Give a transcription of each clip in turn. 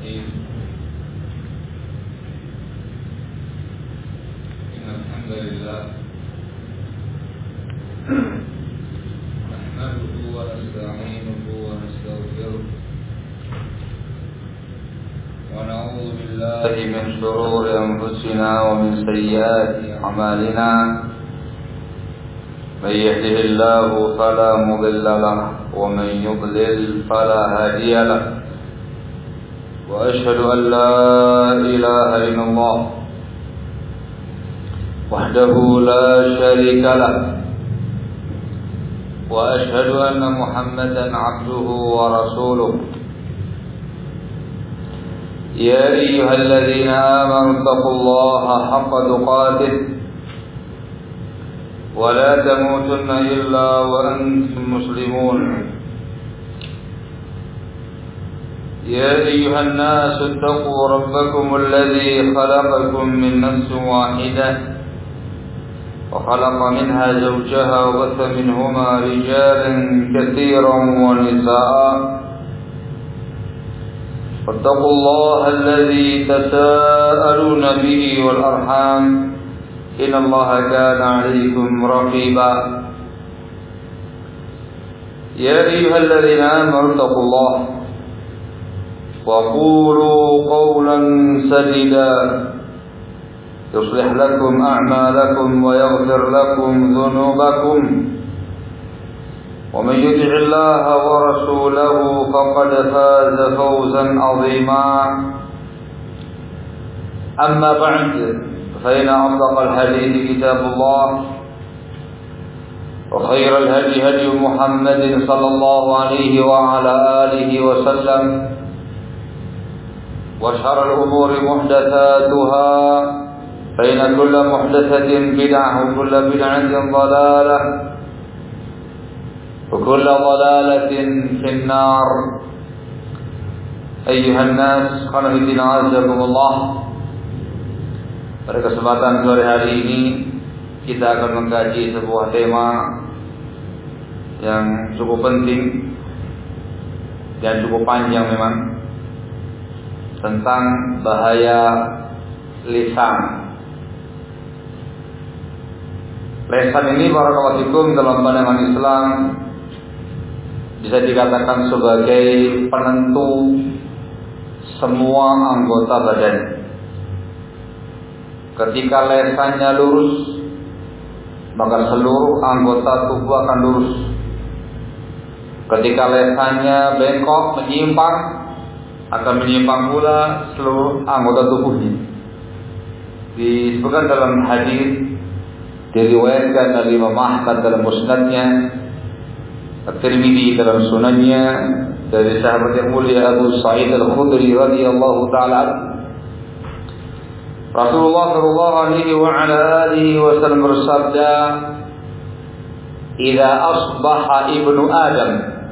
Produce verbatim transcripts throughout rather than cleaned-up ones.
الرحيم إن الحمد لله نحمده ونستعينه ونستغفره ونعوذ بالله من شرور أنفسنا ومن سيئات أعمالنا من يهده الله فلا مضل له ومن يضلل فلا هادي له وأشهد أن لا إله إلا الله وحده لا شريك له وأشهد أن محمدا عبده ورسوله يا أيها الذين آمنوا اتقوا الله حق تقاته ولا تموتن إلا وأنتم مسلمون يا أيها الناس اتقوا ربكم الذي خلقكم من نفس واحدة وخلق منها زوجها وبث منهما رجالا كثيرا ونساء واتقوا الله الذي تساءلون به والأرحام إن الله كان عليكم رقيبا يا أيها الذين آمنوا اتقوا الله وقولوا قولا سديدا يصلح لكم أعمالكم ويغفر لكم ذنوبكم ومن يطع الله ورسوله فقد فاز فوزا عظيما أما بعد فإن أصدق الحديث كتاب الله وخير الهدي هدي محمد صلى الله عليه وعلى آله وسلم وشر الأمور محدثاتها فإن كل محدثة بدعة وكل بدعة ضلالة وكل ضلالة في النار أيها الناس خنفنا عزكم الله. Pada kesempatan sore hari ini kita akan mengkaji sebuah tema yang cukup penting dan cukup panjang memang, tentang bahaya lisan. Lisan ini barakallahu fikum dalam pandangan Islam bisa dikatakan sebagai penentu semua anggota badan. Ketika lesannya lurus, maka seluruh anggota tubuh akan lurus. Ketika lesannya bengkok, menyimpang, akan menyimpang pula seluruh anggota tubuhnya. Disebutkan dalam hadis, diriwayatkan dari Imam Ahmad dalam musnadnya, At-Tirmidzi dalam sunannya, dari sahabat yang mulia Abu Sa'id Al-Khudri radhiyallahu ta'ala. Rasulullah sallallahu alaihi wa ala alihi wasallam bersabda, "Idza asbaha ibnu Adam,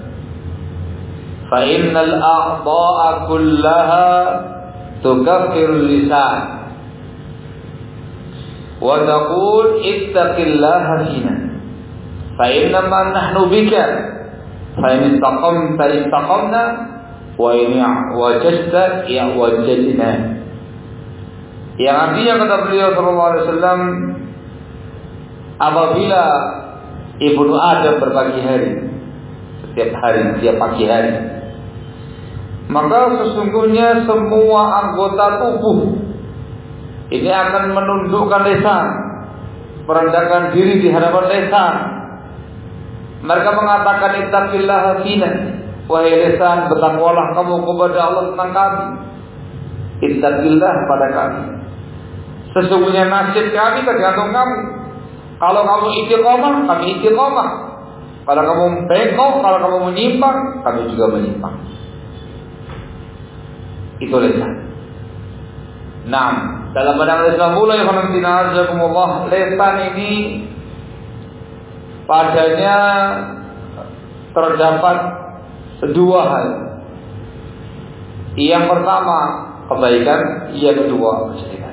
fa innal a'dha'a kullaha tukaffiru lisan wa taqul ittaqillaha fina fa innama nahnu bika fa in istaqamta istaqamna wa in wajadta wajadna." Yang artinya kata beliau sallallahu alaihi wasallam, apabila ibnu Adam berpagi hari, setiap hari, setiap pagi hari, maka sesungguhnya semua anggota tubuh ini akan menundukkan lisan, merendahkan diri di hadapan lisan. Mereka mengatakan ittaqillaha fina, wahai lisan, bertakwalah kamu kepada Allah tentang kami. Ittaqillah pada kami. Sesungguhnya nasib kami tergantung kamu. Kalau kamu istiqomah, kami istiqomah. Kalau kamu bengkok, kalau kamu menyimpang, kami juga menyimpang. Itu lisan. Nah, dalam pandangan Islam pula yang azakumullah, lisan ini padanya terdapat dua hal. Yang pertama kebaikan, yang kedua kejelekan.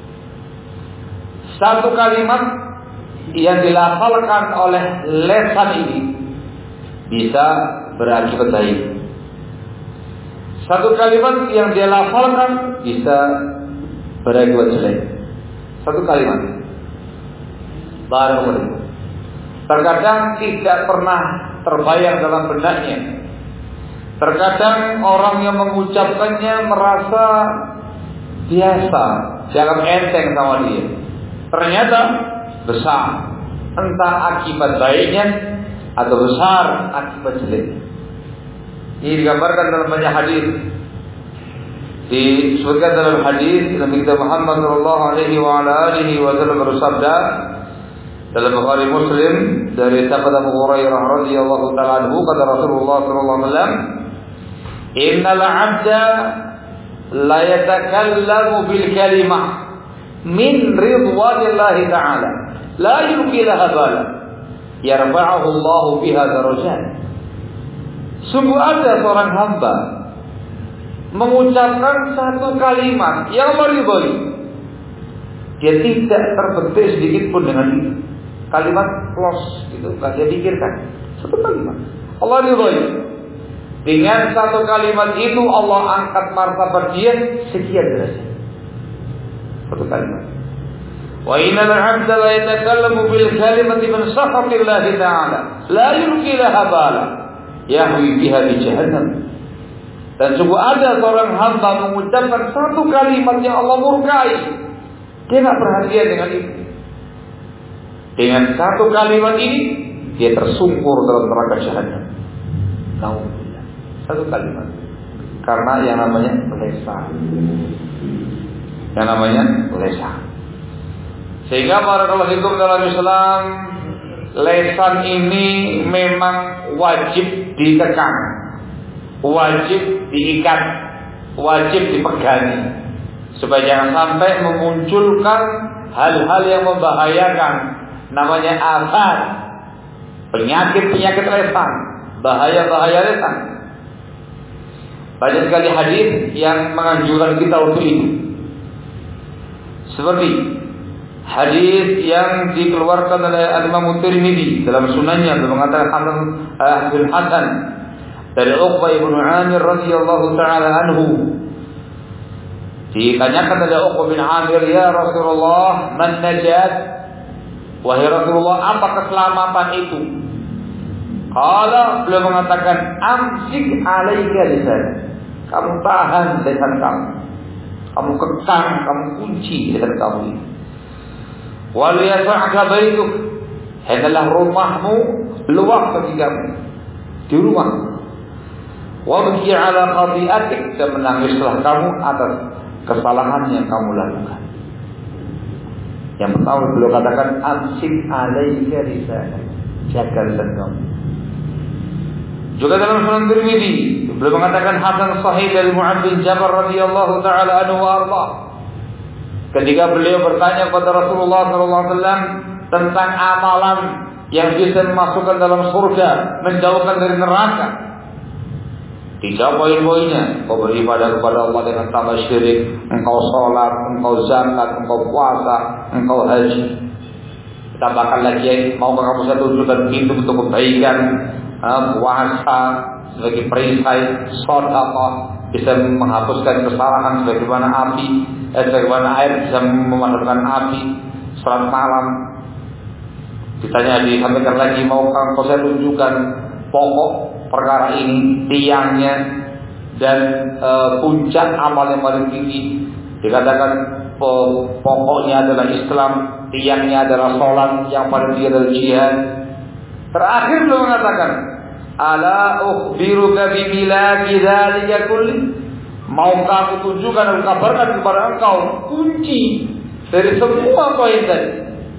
Satu kalimat yang dilafalkan oleh lisan ini bisa berakibat baik. Satu kalimat yang dia lafalkan bisa berakibat jelek. Satu kalimat. Barakallahu. Terkadang tidak pernah terbayang dalam benaknya. Terkadang orang yang mengucapkannya merasa biasa, jangan enteng sama dia. Ternyata besar, entah akibat baiknya atau besar akibat jeleknya. Ini digambarkan dalam banyak hadis. Disebutkan dalam hadis Nabi kita Muhammad sallallahu alaihi wa ala alihi wasallam bersabda dalam Bukhari Muslim dari sahabat Abu Hurairah radhiyallahu taala anhu, kata Rasulullah sallallahu alaihi wasallam, "Innal 'abda la yatakallamu bil kalimah min ridwanillahi ta'ala la yulqi laha bala yarfa'uhu Allah biha darajat." Sungguh ada seorang hamba mengucapkan satu kalimat yang meridhoi, dia tidak terbetik sedikit pun dengan itu. Kalimat los gitu, enggak dia pikirkan. Satu kalimat Allah ridhoi. Dengan satu kalimat itu Allah angkat martabat dia sekian derajat. Satu kalimat. Wa innal 'abda la yatakallamu bil kalimati min sakhatillahi ta'ala la yulqi laha bala yahwi biha di jahannam. Dan sungguh ada seorang hamba mengucapkan satu kalimat yang Allah murkai, dia tidak perhatian dengan itu. Dengan satu kalimat ini dia tersungkur dalam neraka jahannam. Nauzubillah. Satu kalimat. Karena yang namanya lesan. Yang namanya lesan. Sehingga barakallahu fikum dalam Islam, lesan ini memang wajib dikekang, wajib diikat, wajib dipegangi, supaya jangan sampai memunculkan hal-hal yang membahayakan. Namanya afat, penyakit-penyakit lesan, bahaya-bahaya lesan. Banyak sekali hadis yang menganjurkan kita untuk itu. Seperti hadis yang dikeluarkan oleh Imam Tirmidzi dalam sunannya, beliau mengatakan Hasan bin Hasan dari Uqbah bin Amir radhiyallahu taala anhu. Ditanyakan oleh Uqbah bin Amir, "Ya Rasulullah, man najat?" Wahai Rasulullah, apa keselamatan itu? Qala, beliau mengatakan, "Amsik 'alaika lisan." Kamu tahan lisan kamu. Kamu kekang, kamu kunci lisan kamu ini. Wal yas'aka baituk. Hendaklah rumahmu luas bagi kamu. Di rumah. Wabki 'ala khati'atik, dan menangislah kamu atas kesalahan yang kamu lakukan. Yang pertama beliau katakan, amsik 'alaika lisanak. Jaga lisan kamu. Juga dalam Sunan Tirmidzi beliau mengatakan hasan sahih dari Mu'adz bin Jabal radhiyallahu taala anhu wa arda. Ketika beliau bertanya kepada Rasulullah sallallahu alaihi wasallam tentang amalan yang bisa memasukkan dalam surga, menjauhkan dari neraka. Tiga poin-poinnya: kau beribadah kepada Allah dengan tanpa syirik, engkau sholat, engkau zakat, engkau puasa, engkau haji. Tambahkan lagi, maukah kamu saya tunjukkan pintu untuk kebaikan? Puasa sebagai perisai, sedekah bisa menghapuskan kesalahan sebagaimana api, eh, sebagaimana air bisa memadamkan api. Salat malam. Ditanya, disampaikan lagi, maukah kau saya tunjukkan pokok perkara ini, tiangnya dan e, puncak amal yang paling tinggi. Dikatakan pokoknya adalah Islam, tiangnya adalah sholat, yang paling tinggi adalah jihad. Terakhir beliau mengatakan, ala ukhbiruka bi milaki dzalika kulli. Maukah aku tunjukkan, aku kabarkan kepada engkau kunci dari semua poin tadi.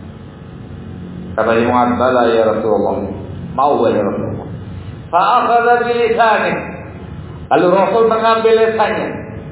Kata Mu'adz, bala ya Rasulullah. Mau ya Rasulullah. Fa akhadha bi lisani. Lalu Rasul mengambil lisannya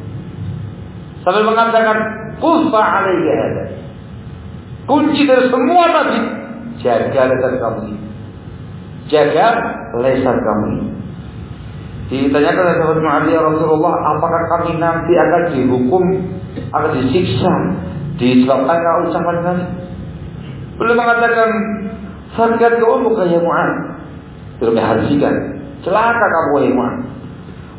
sambil mengatakan, "Quffa 'alayka hada." Kunci dari semua tadi, jaga lisan kamu ini. Jaga lisan kamu ini. Ditanyakan oleh sahabat Mu'adz, ya Rasulullah, apakah kami nanti akan dihukum, akan disiksa disebabkan kau ucapan tadi? Beliau mengatakan, "Fakat kaumuka ya Mu'adz." Beliau mengharjikan, celaka kamu wahai Mu'adz.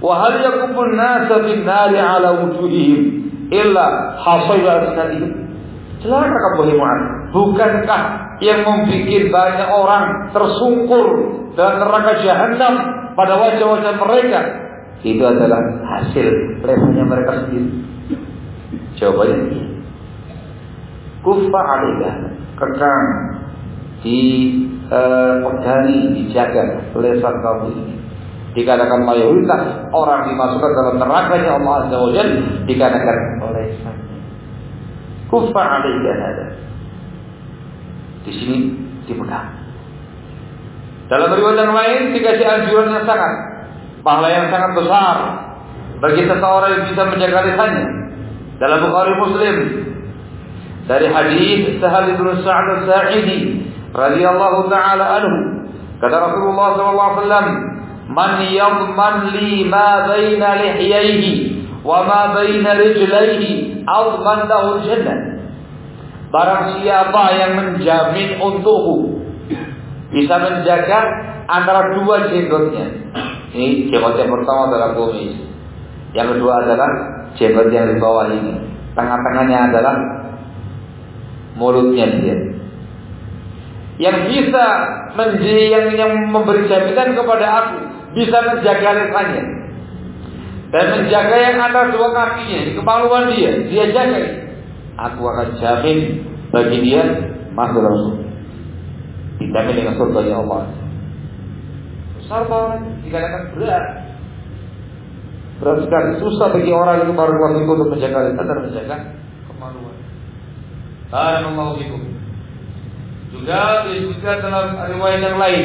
wa hal yakubun nasa fin nari ala wujuhihim illa hasila alsinatihim. Celaka wahai Mu'adz, bukankah yang membuat banyak orang tersungkur dalam neraka jahanam pada wajah-wajah mereka itu adalah hasil lesannya mereka sendiri? Jawabannya iya. Kufa alaiha, kekang di uh, pegangi, dijaga lesan kamu ini. Dikatakan mayoritas orang dimasukkan dalam nerakanya Allah Azza wa Jalla dikatakan lesannya. Kufa alaiha hada. Di sini dipegang. Dalam riwayat yang lain dikasih anjuran yang sangat, pahala yang sangat besar bagi seseorang yang bisa menjaga lisannya. Dalam Bukhari Muslim dari hadis Sahal bin Sa'd As-Sa'idi radhiyallahu taala anhu, kata Rasulullah sallallahu alaihi wasallam, "Man yadman li ma baina lihyaihi wa ma baina rijlaihi adman lahu jannah." Barang siapa yang menjamin untukku, bisa menjaga antara dua jenggotnya. Ini jenggot yang pertama adalah kumis, yang kedua adalah jenggot yang di bawah ini, tengah-tengahnya adalah mulutnya dia. Yang bisa menjadi yang, yang memberi jaminan kepada aku, bisa menjaga lisannya dan menjaga yang antara dua kakinya, kemaluan dia, dia jaga. Aku akan jamin bagi dia masuk langsung. Dijamin dengan surga Allah. Besar banget, dikatakan berat. Berat sekali, susah bagi orang itu baru waktu itu untuk menjaga lisan dan menjaga kemaluan. Barakallahu fikum. Juga disebutkan dalam riwayat yang lain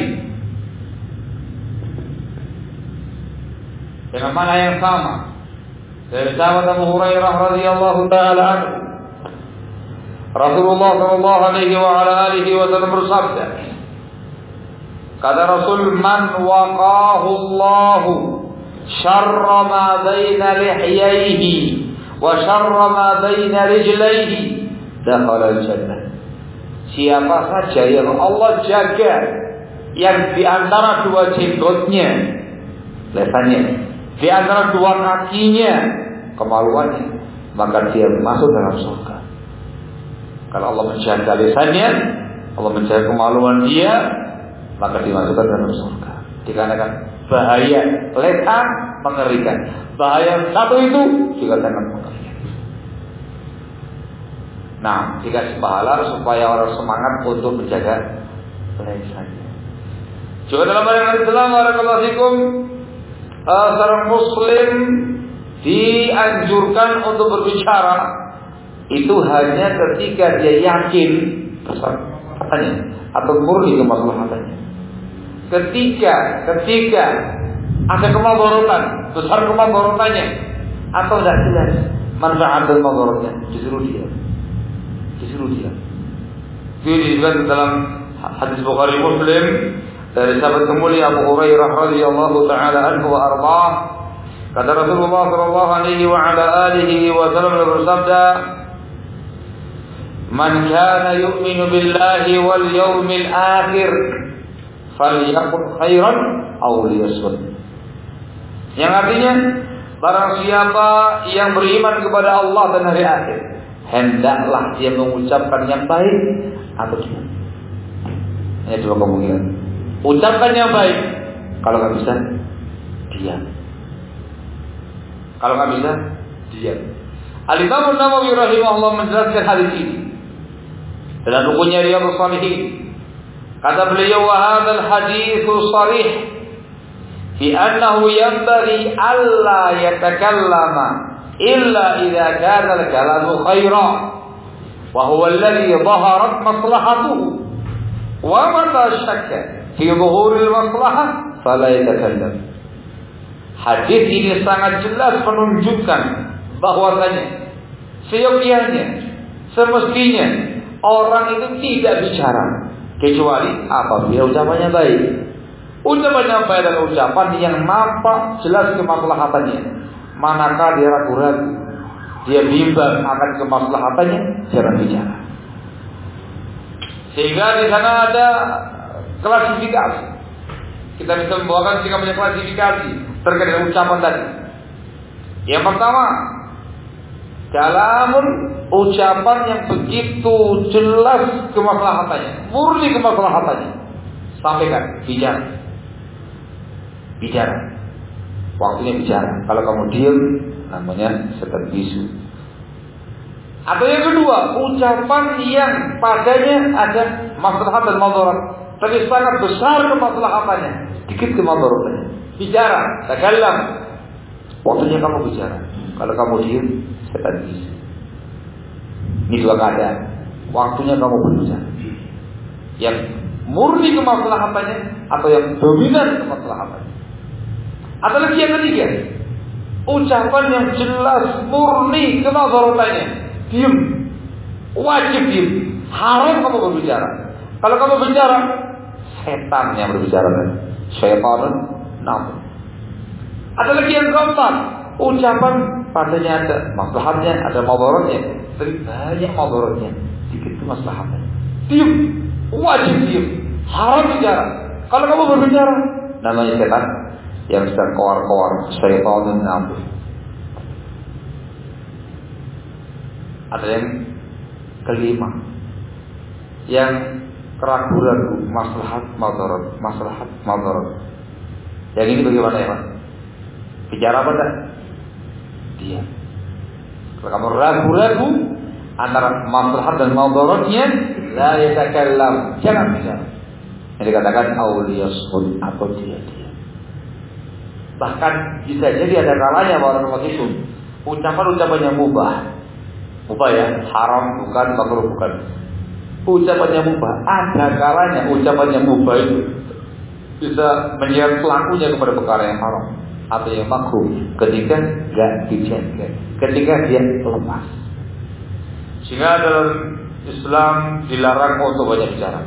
dengan makna yang sama dari sahabat Abu Hurairah radhiyallahu taala anhu, Rasulullah sallallahu alaihi wa ala alihi wasallam bersabda, kata Rasul, man waqahu Allahu syarra ma baina lihyaihi wa syarra ma baina rijlaihi dakhala al-jannah. Siapa saja yang Allah jaga yang di antara dua jenggotnya, lesannya, di antara dua kakinya, kemaluannya, maka dia masuk dalam surga. Kalau Allah menjaga lisannya, Allah menjaga kemaluan dia, maka dimasukkan dalam surga. Dikarenakan bahaya lesan mengerikan, bahaya satu itu juga sangat mengerikan. Nah, dikasih pahala supaya orang semangat untuk menjaga lisannya. Juga dalam ayat Islam, barakallahu fikum, seorang muslim dianjurkan untuk berbicara itu hanya ketika dia yakin katanya atau murni kemaslahatannya. Ketika ketika ada kemadharatan, besar kemadharatannya atau tidak jelas manfaat dan madaratnya, justru dia justru dia. Ini disebutkan dalam hadis Bukhari Muslim dari sahabat mulia Abu Hurairah radhiyallahu taala anhu wa ardhah, kata Rasulullah sallallahu alaihi wa ala alihi wasallam bersabda, man kana yu'minu billahi wal yawmil akhir falyaqul khairan aw liyasmut. Yang artinya, barang siapa yang beriman kepada Allah dan hari akhir, hendaklah dia mengucapkan yang baik atau diam. Hanya dua kemungkinan. Ucapkan yang baik, kalau nggak bisa diam. Kalau nggak bisa diam. Al-Imam An-Nawawi rahimahullah menjelaskan hadis ini dalam bukunya Riyadhus Shalihin. Kata beliau, wa hadzal haditsu sharih fi annahu yanbaghi alla yatakallama illa idza kana al-kalamu khairan wa huwa alladhi dhaharat maslahatuhu wa mata shakka fi dhuhur al-maslahah fala yatakallam. Hadis ini sangat jelas menunjukkan bahwasanya seyogyanya, semestinya orang itu tidak bicara kecuali apabila ucapannya baik. Ucapannya baik adalah ucapan yang nampak jelas kemaslahatannya. Manakah dia ragu-ragu, dia bimbang akan kemaslahatannya, jangan bicara. Sehingga di sana ada klasifikasi. Kita bisa membawakan sikap klasifikasi. terkait dengan ucapan tadi. Yang pertama, kalamun, ucapan yang begitu jelas kemaslahatannya, murni kemaslahatannya. Sampaikan, bicara. Bicara. Waktunya bicara. Kalau kamu diam, namanya setan bisu. Atau yang kedua, ucapan yang padanya ada maslahat dan madarat, tapi sangat besar kemaslahatannya, sedikit kemadaratnya. Bicara, takallam. Waktunya kamu bicara. Kalau kamu diam, setan bisu. Ini dua keadaan. Waktunya kamu berbicara. Yang murni kemaslahatannya atau yang dominan kemaslahatannya. Atau lagi yang ketiga, ucapan yang jelas murni kemadaratannya. Diam, wajib diam, haram kamu berbicara. Kalau kamu bicara, setan yang berbicara, syaitan namun. Ada lagi yang keempat, ucapan padanya ada maslahatnya, ada madaratnya, tapi banyak madaratnya, sedikit kemaslahatnya. Diam, wajib diam, haram bicara. Kalau kamu berbicara, namanya setan yang sedang koar-koar, syaitan namun. Ada yang kelima, yang keraguan maslahat madarat, maslahat madarat. Yang ini bagaimana ya Pak? Bicara apa tak? Dia. Kalau kamu ragu-ragu antara maslahat dan madaratnya, la yatakallam, jangan bicara. Yang dikatakan auliyasud atau dia dia. Bahkan bisa jadi ada kalanya orang itu ucapan-ucapan yang mubah. Mubah ya, haram bukan, makruh bukan. Ucapannya mubah, ada kalanya ucapannya mubah itu bisa menyeret pelakunya kepada perkara yang haram atau yang makruh ketika enggak dijaga, ketika dia lepas. Sehingga dalam Islam dilarang untuk banyak bicara.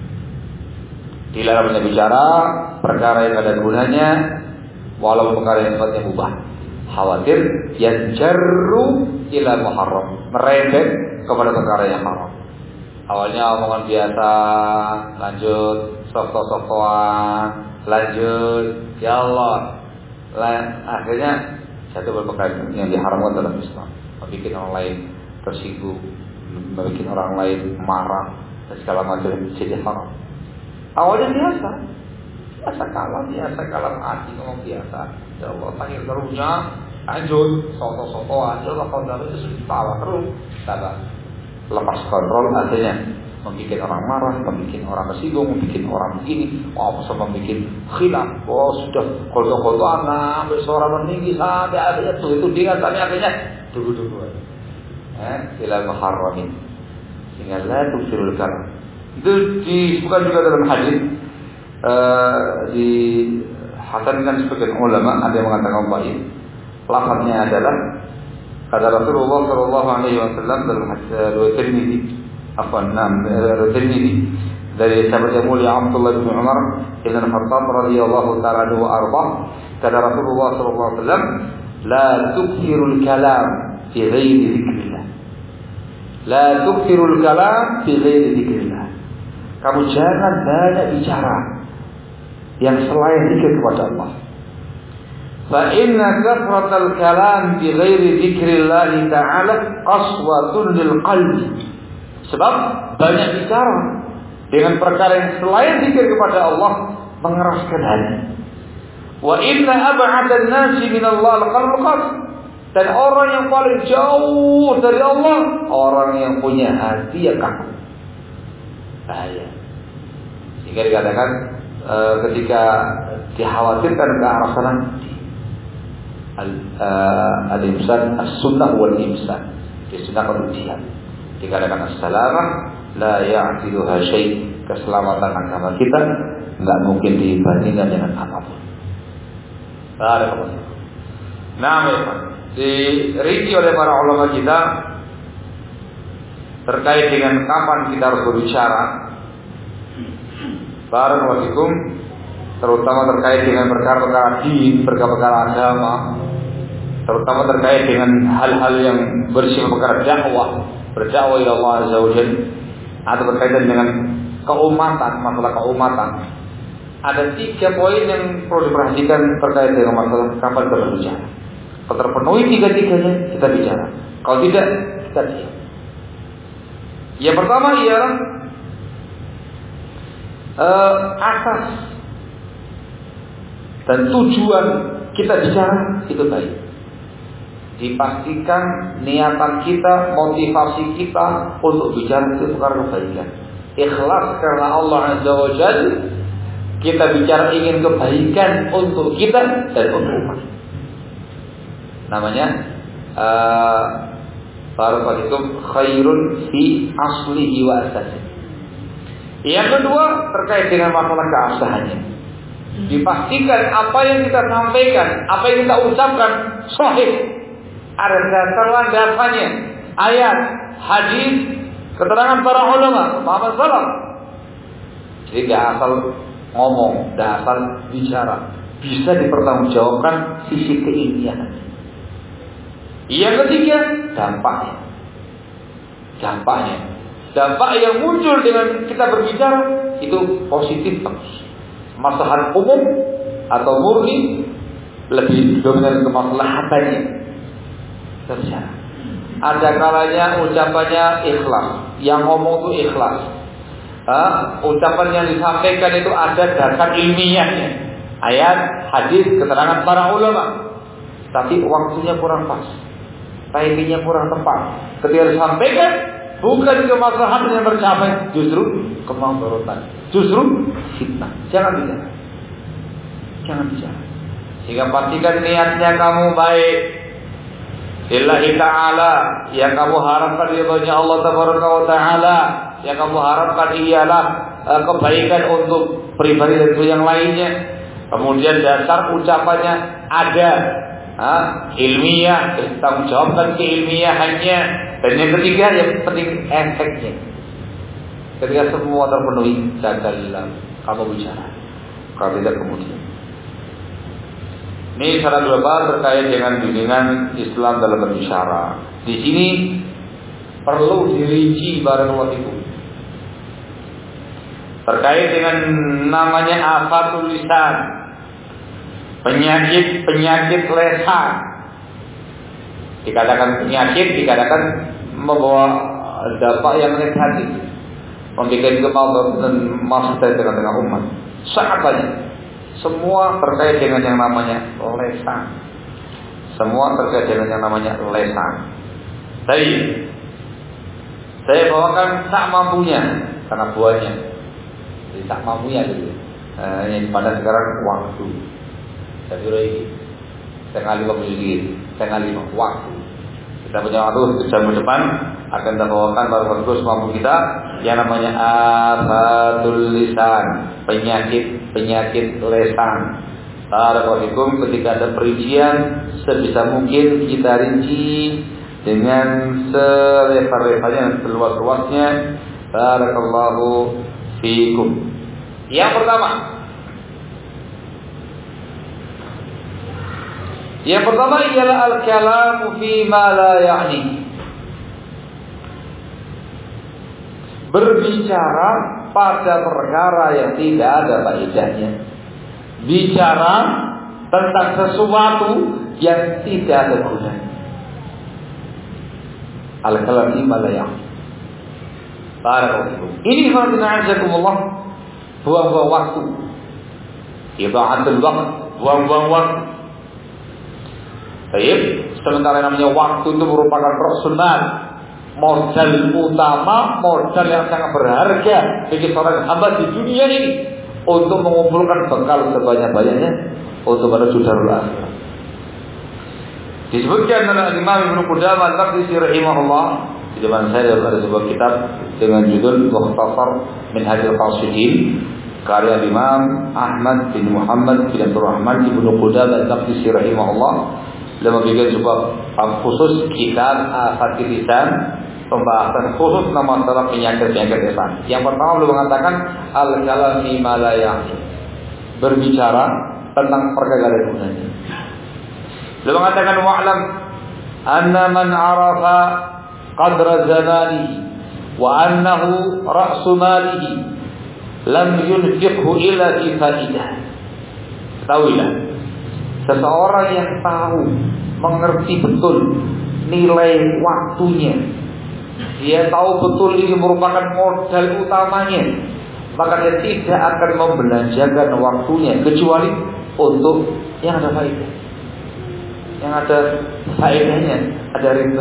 Dilarang banyak bicara perkara yang ada gunanya, walaupun perkara yang sifatnya mubah. Khawatir yang jarru ila muharram, merembet kepada perkara yang haram. Awalnya omongan biasa, lanjut softo-softoan, lanjut ya Allah, akhirnya jatuh berperkara yang diharamkan dalam Islam, membuat orang lain tersinggung, membuat orang lain marah dan segala macam, jadi haram. Awalnya biasa, biasa kalam, biasa kalam hati, ngomong biasa. Ya Allah, panggil terusnya, lanjut, soto-sotoan, ya Allah, kalau dalam itu sudah tawa terus, tak lepas kontrol, artinya membuat orang marah, membuat orang tersinggung, membuat orang begini, oh, masa membuat khilaf, oh sudah kodo-kodo anak, suara meninggi sampai akhirnya tuh itu dia sampai akhirnya tunggu-tunggu, eh, ilal muharramin, sehingga la tufsirul kalam. Itu disebutkan juga dalam hadis, uh, dihasankan sebagian ulama, ada yang mengatakan baik. Lafaznya adalah kata Rasulullah Shallallahu Alaihi Wasallam dalam hadis riwayat Tirmidzi, apa nam riwayat Tirmidzi dari sahabat yang mulia Abdullah bin Umar bin Khattab radhiyallahu taala anhu arba, kata Rasulullah Shallallahu Alaihi Wasallam, la tukthirul kalam fi ghairi dzikrillah, la tukthirul kalam fi ghairi dzikrillah. Kamu jangan banyak bicara yang selain zikir kepada Allah. Fa inna kathratal kalam bi ghairi dzikrillah ta'ala qaswatun lil qalbi. Sebab banyak bicara dengan perkara yang selain zikir kepada Allah mengeraskan hati. Wa inna ab'adan nasi min Allah al-qalbul qasd. Dan orang yang paling jauh dari Allah, orang yang punya hati yang kaku. Bahaya. Sehingga dikatakan e, ketika dikhawatirkan ke arah sana, al-imsan as-sunnah wal imsan, disunahkan untuk diam. Dikatakan as-salamah la ya'tiluha syai', keselamatan agama kita enggak mungkin dibandingkan dengan apapun. Barakallahu. Nah, dirinci oleh para ulama kita terkait dengan kapan kita harus berbicara. Barakallahu, terutama terkait dengan perkara-perkara din, perkara-perkara agama, terutama terkait dengan hal-hal yang bersifat perkara dakwah, berdakwah ila Allah Azza wa Jalla, atau berkaitan dengan keumatan, masalah keumatan. ada tiga poin yang perlu diperhatikan terkait dengan masalah kapan kita berbicara. Kalau terpenuhi tiga-tiganya, kita bicara. Kalau tidak, kita diam. Yang pertama ialah uh, asas dan tujuan kita bicara itu baik. Dipastikan niatan kita, motivasi kita untuk bicara itu perkara kebaikan. Ikhlas karena Allah Azza wa Jalla. Kita bicara ingin kebaikan untuk kita dan untuk umat. Namanya uh, Barakallahu khairun fi aslihi wa asasi. Yang kedua terkait dengan masalah keabsahannya. Dipastikan apa yang kita sampaikan, apa yang kita ucapkan sahih. Ada dasar landasannya, ayat, hadis, keterangan para ulama, sahabat salaf. Jadi tidak asal ngomong, tidak asal bicara. Bisa dipertanggungjawabkan sisi keilmiahan. Yang ketiga, dampaknya. Dampaknya. Dampak yang muncul dengan kita berbicara itu positif bagus. Maslahat umum atau murni lebih dominan ke maslahatannya. Terbicara. Ada kalanya ucapannya ikhlas, yang ngomong itu ikhlas. Ha? Ucapan yang disampaikan itu ada dasar ilmiahnya, ayat, hadis, keterangan para ulama. Tapi waktunya kurang pas, timingnya kurang tepat. Ketika disampaikan bukan kemaslahatan yang tercapai, justru kemadaratan, justru fitnah. Jangan bicara, jangan bicara. Sehingga pastikan niatnya kamu baik. Lillahi ta'ala, yang kamu harapkan ridhonya Allah tabaraka wa ta'ala, yang kamu harapkan ialah uh, kebaikan untuk pribadi dan untuk yang lainnya. Kemudian dasar ucapannya ada uh, ilmiah, tanggung jawabkan keilmiahannya. Dan yang ketiga yang penting efeknya. Ketika semua terpenuhi, jagalah kamu bicara. Kalau tidak kemudian. Ini syarat global terkait dengan bimbingan Islam dalam berbicara. Di sini perlu dirinci barakallahu fikum. Terkait dengan namanya afatul lisan, penyakit-penyakit lesan. Dikatakan penyakit, dikatakan membawa dampak yang negatif, membuat kemaluan dan maksud dengan dengan umat. Sangat banyak. Semua terkait dengan yang namanya lesan. Semua terkait dengan yang namanya lesan. Tapi saya bawakan tak mampunya karena buahnya. Jadi tak mampunya gitu. Nah, yang pada sekarang waktu. Saya kira ini setengah lima menit, setengah lima waktu. Kita punya waktu jam depan akan kita bawakan baru terus mampu kita yang namanya afatul lisan, penyakit penyakit lesan. Barakallahu ketika ada perincian sebisa mungkin kita rinci dengan selebar-lebarnya dan seluas-luasnya. Barakallahu fikum. Yang pertama, yang pertama ialah al-kalamu fi ma la ya'ni. Berbicara pada perkara yang tidak ada faedahnya. Bicara tentang sesuatu yang tidak ada gunanya. Al-kalam fi ma la ya'ni. Barakallahu. Ini khairullahakumullah, buang-buang waktu. Idha'atul waqt, buang-buang waktu. Baik, sementara namanya waktu itu merupakan rasul mal, modal utama, modal yang sangat berharga bagi seorang hamba di dunia ini untuk mengumpulkan bekal sebanyak-banyaknya untuk menuju darul akhirat. Disebutkan oleh Imam Ibnu Qudamah al-Maqdisi rahimahullah, di depan saya ada sebuah kitab dengan judul Mukhtasar Minhajul Qasidin karya Imam Ahmad bin Muhammad bin Abdul Rahman Ibnu Qudamah al-Maqdisi rahimahullah. Beliau membuat sebuah khusus kitab Afatul Lisan, pembahasan khusus nama masalah penyakit-penyakit lisan. Yang pertama beliau mengatakan al-kalam fi ma la ya'ni, berbicara tentang perkara gunanya. Beliau mengatakan wa'lam anna man 'arafa qadra zamanihi wa annahu ra'su malihi lam yunfiqhu illa fi faidah. Ketahuilah, seseorang yang tahu, mengerti betul nilai waktunya, dia tahu betul ini merupakan modal utamanya, maka dia tidak akan membelanjakan waktunya kecuali untuk yang ada faedah, yang ada faedahnya, ada riba.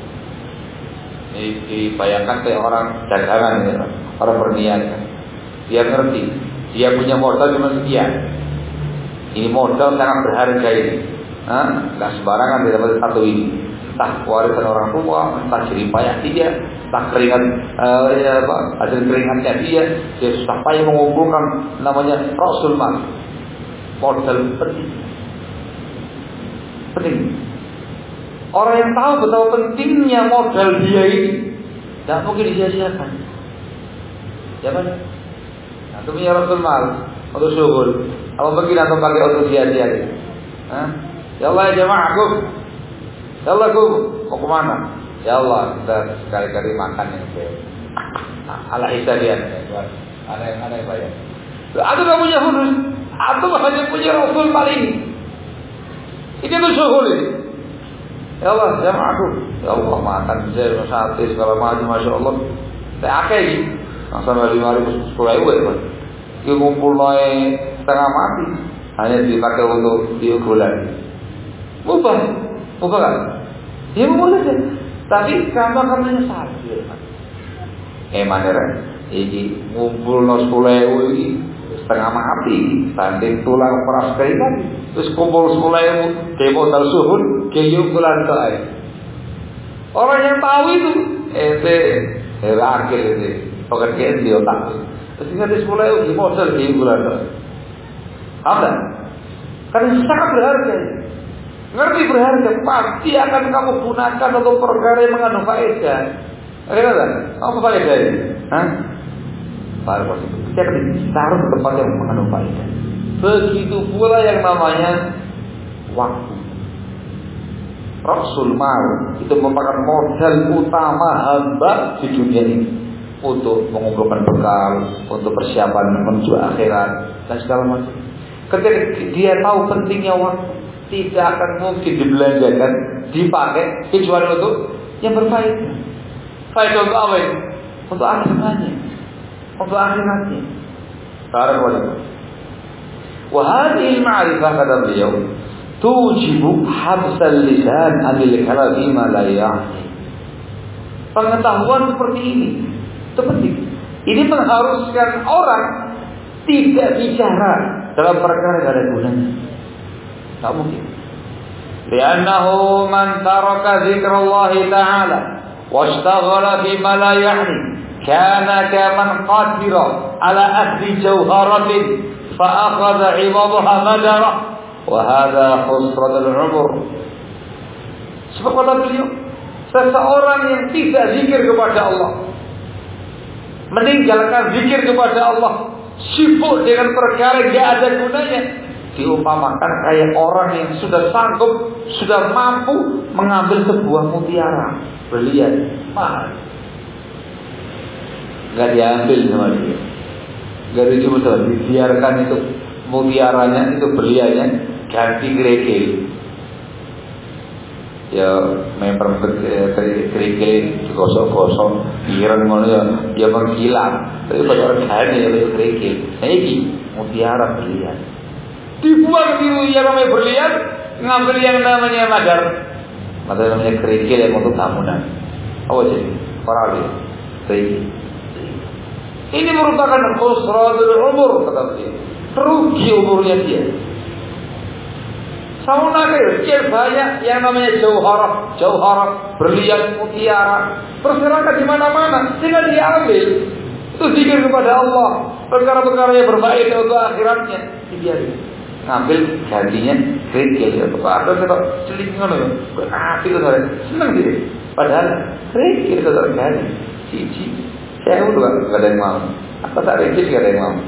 Ini dibayangkan kayak orang dagangan, ya, orang perniagaan. Dia ngerti, dia punya modal cuma sekian. Ini modal sangat berharga ini. Nah, nggak sembarangan dia dapat satu ini. Entah warisan orang tua, entah jerih payah dia, entah keringat, uh, ya, apa, hasil keringatnya dia, dia susah payah mengumpulkan namanya Rasul Mal. Modal penting, penting. Orang yang tahu betapa pentingnya modal dia ini, tidak mungkin disia-siakan. Ya mana? Nah, itu punya Rasul Mal untuk syukur. Apa mungkin atau pakai untuk sia-sia? Ya Allah ya jamaahku, ya Allah aku mau kemana? Ya Allah kita sekali-kali makan yang baik. Ala hisarian, aneh-aneh banyak. Aku tak punya khusus, aku hanya punya Rasul Mal ini. Ini tuh syukur ini. Ya Allah, jamaahku, ya Allah makan saya sate segala macam, masya Allah. Saya akai ini, sampai lima ribu sepuluh ribu ya, dia ngumpul naik setengah mati, hanya dipakai untuk diukuran. Mubah, mubah kan? Ya boleh saja, tapi kamu akan menyesal. Eh mana kan? Ini ngumpul naik sepuluh ribu ini setengah mati, tanding tulang peras keringat, terus kumpul sepuluh ribu, kayak modal suhun, kayak ukuran saya. Orang yang tahu itu, ente, akhir itu, pekerjaan di otak. Terus ingat sepuluh ribu di modal kayak ukuran saya. Apa? Karena sangat berharga. Ngerti berharga, pasti akan kamu gunakan untuk perkara yang mengandung faedah. Ada apa faedah ini? Hah? Baru positif. Kita akan ditaruh ke tempat yang mengandung faedah. Begitu pula yang namanya waktu. Rasul Mal itu merupakan modal utama hamba di dunia ini untuk mengumpulkan bekal, untuk persiapan menuju akhirat dan segala macam. Ketika dia tahu pentingnya waktu, tidak akan mungkin dibelanjakan, dipakai kecuali untuk yang berfaedah. Faedah untuk apa ini? Untuk akhiratnya, untuk akhiratnya. Sekarang wajib. Wahadil ma'rifah kata beliau, tujibu habsal lisan anil kalam bima la ya'ni. Pengetahuan seperti ini itu penting. Ini mengharuskan orang tidak bicara dalam perkara yang ada gunanya. Tak mungkin. Li'annahu man taraka dzikrallahi ta'ala washtaghala bima la ya'ni kana kaman qadira ala ahli jawharatin fa akhadha 'iwadha madara wa hadha khusran al-'umr. Sebab kata beliau, seseorang yang tidak zikir kepada Allah, meninggalkan zikir kepada Allah, sibuk dengan perkara yang tidak ada gunanya, diumpamakan kayak orang yang sudah sanggup, sudah mampu mengambil sebuah mutiara berlian mahal, nggak diambil sama dia, nggak dicoba, dibiarkan itu mutiaranya, itu berliannya ganti kerikil. Ya memang kerikil digosok-gosok, ireng ngono ya, ya mengkilat. Tapi pada orang kaya ya itu kerikil. Nah ini mutiara berlian. Dibuang dulu yang namanya berlian, ngambil yang namanya madar. Madar namanya kerikil yang untuk tamunan. Apa jadi? Parali. Kerikil. Ini merupakan khusranul umur kata beliau. Rugi umurnya dia. Sauna kecil banyak yang namanya jauharah, jauharah, berlian, mutiara, berserakan di mana-mana, tinggal diambil. Itu zikir kepada Allah, perkara-perkara yang berfaedah untuk akhiratnya, dibiarkan. Ngambil gantinya kerikil ya, ada kita celik ngono ya, berarti itu saudara, senang sih. Padahal kerikil saudara ganti, cici, saya udah nggak ada yang mau, apa tak kerikil nggak ada yang mau.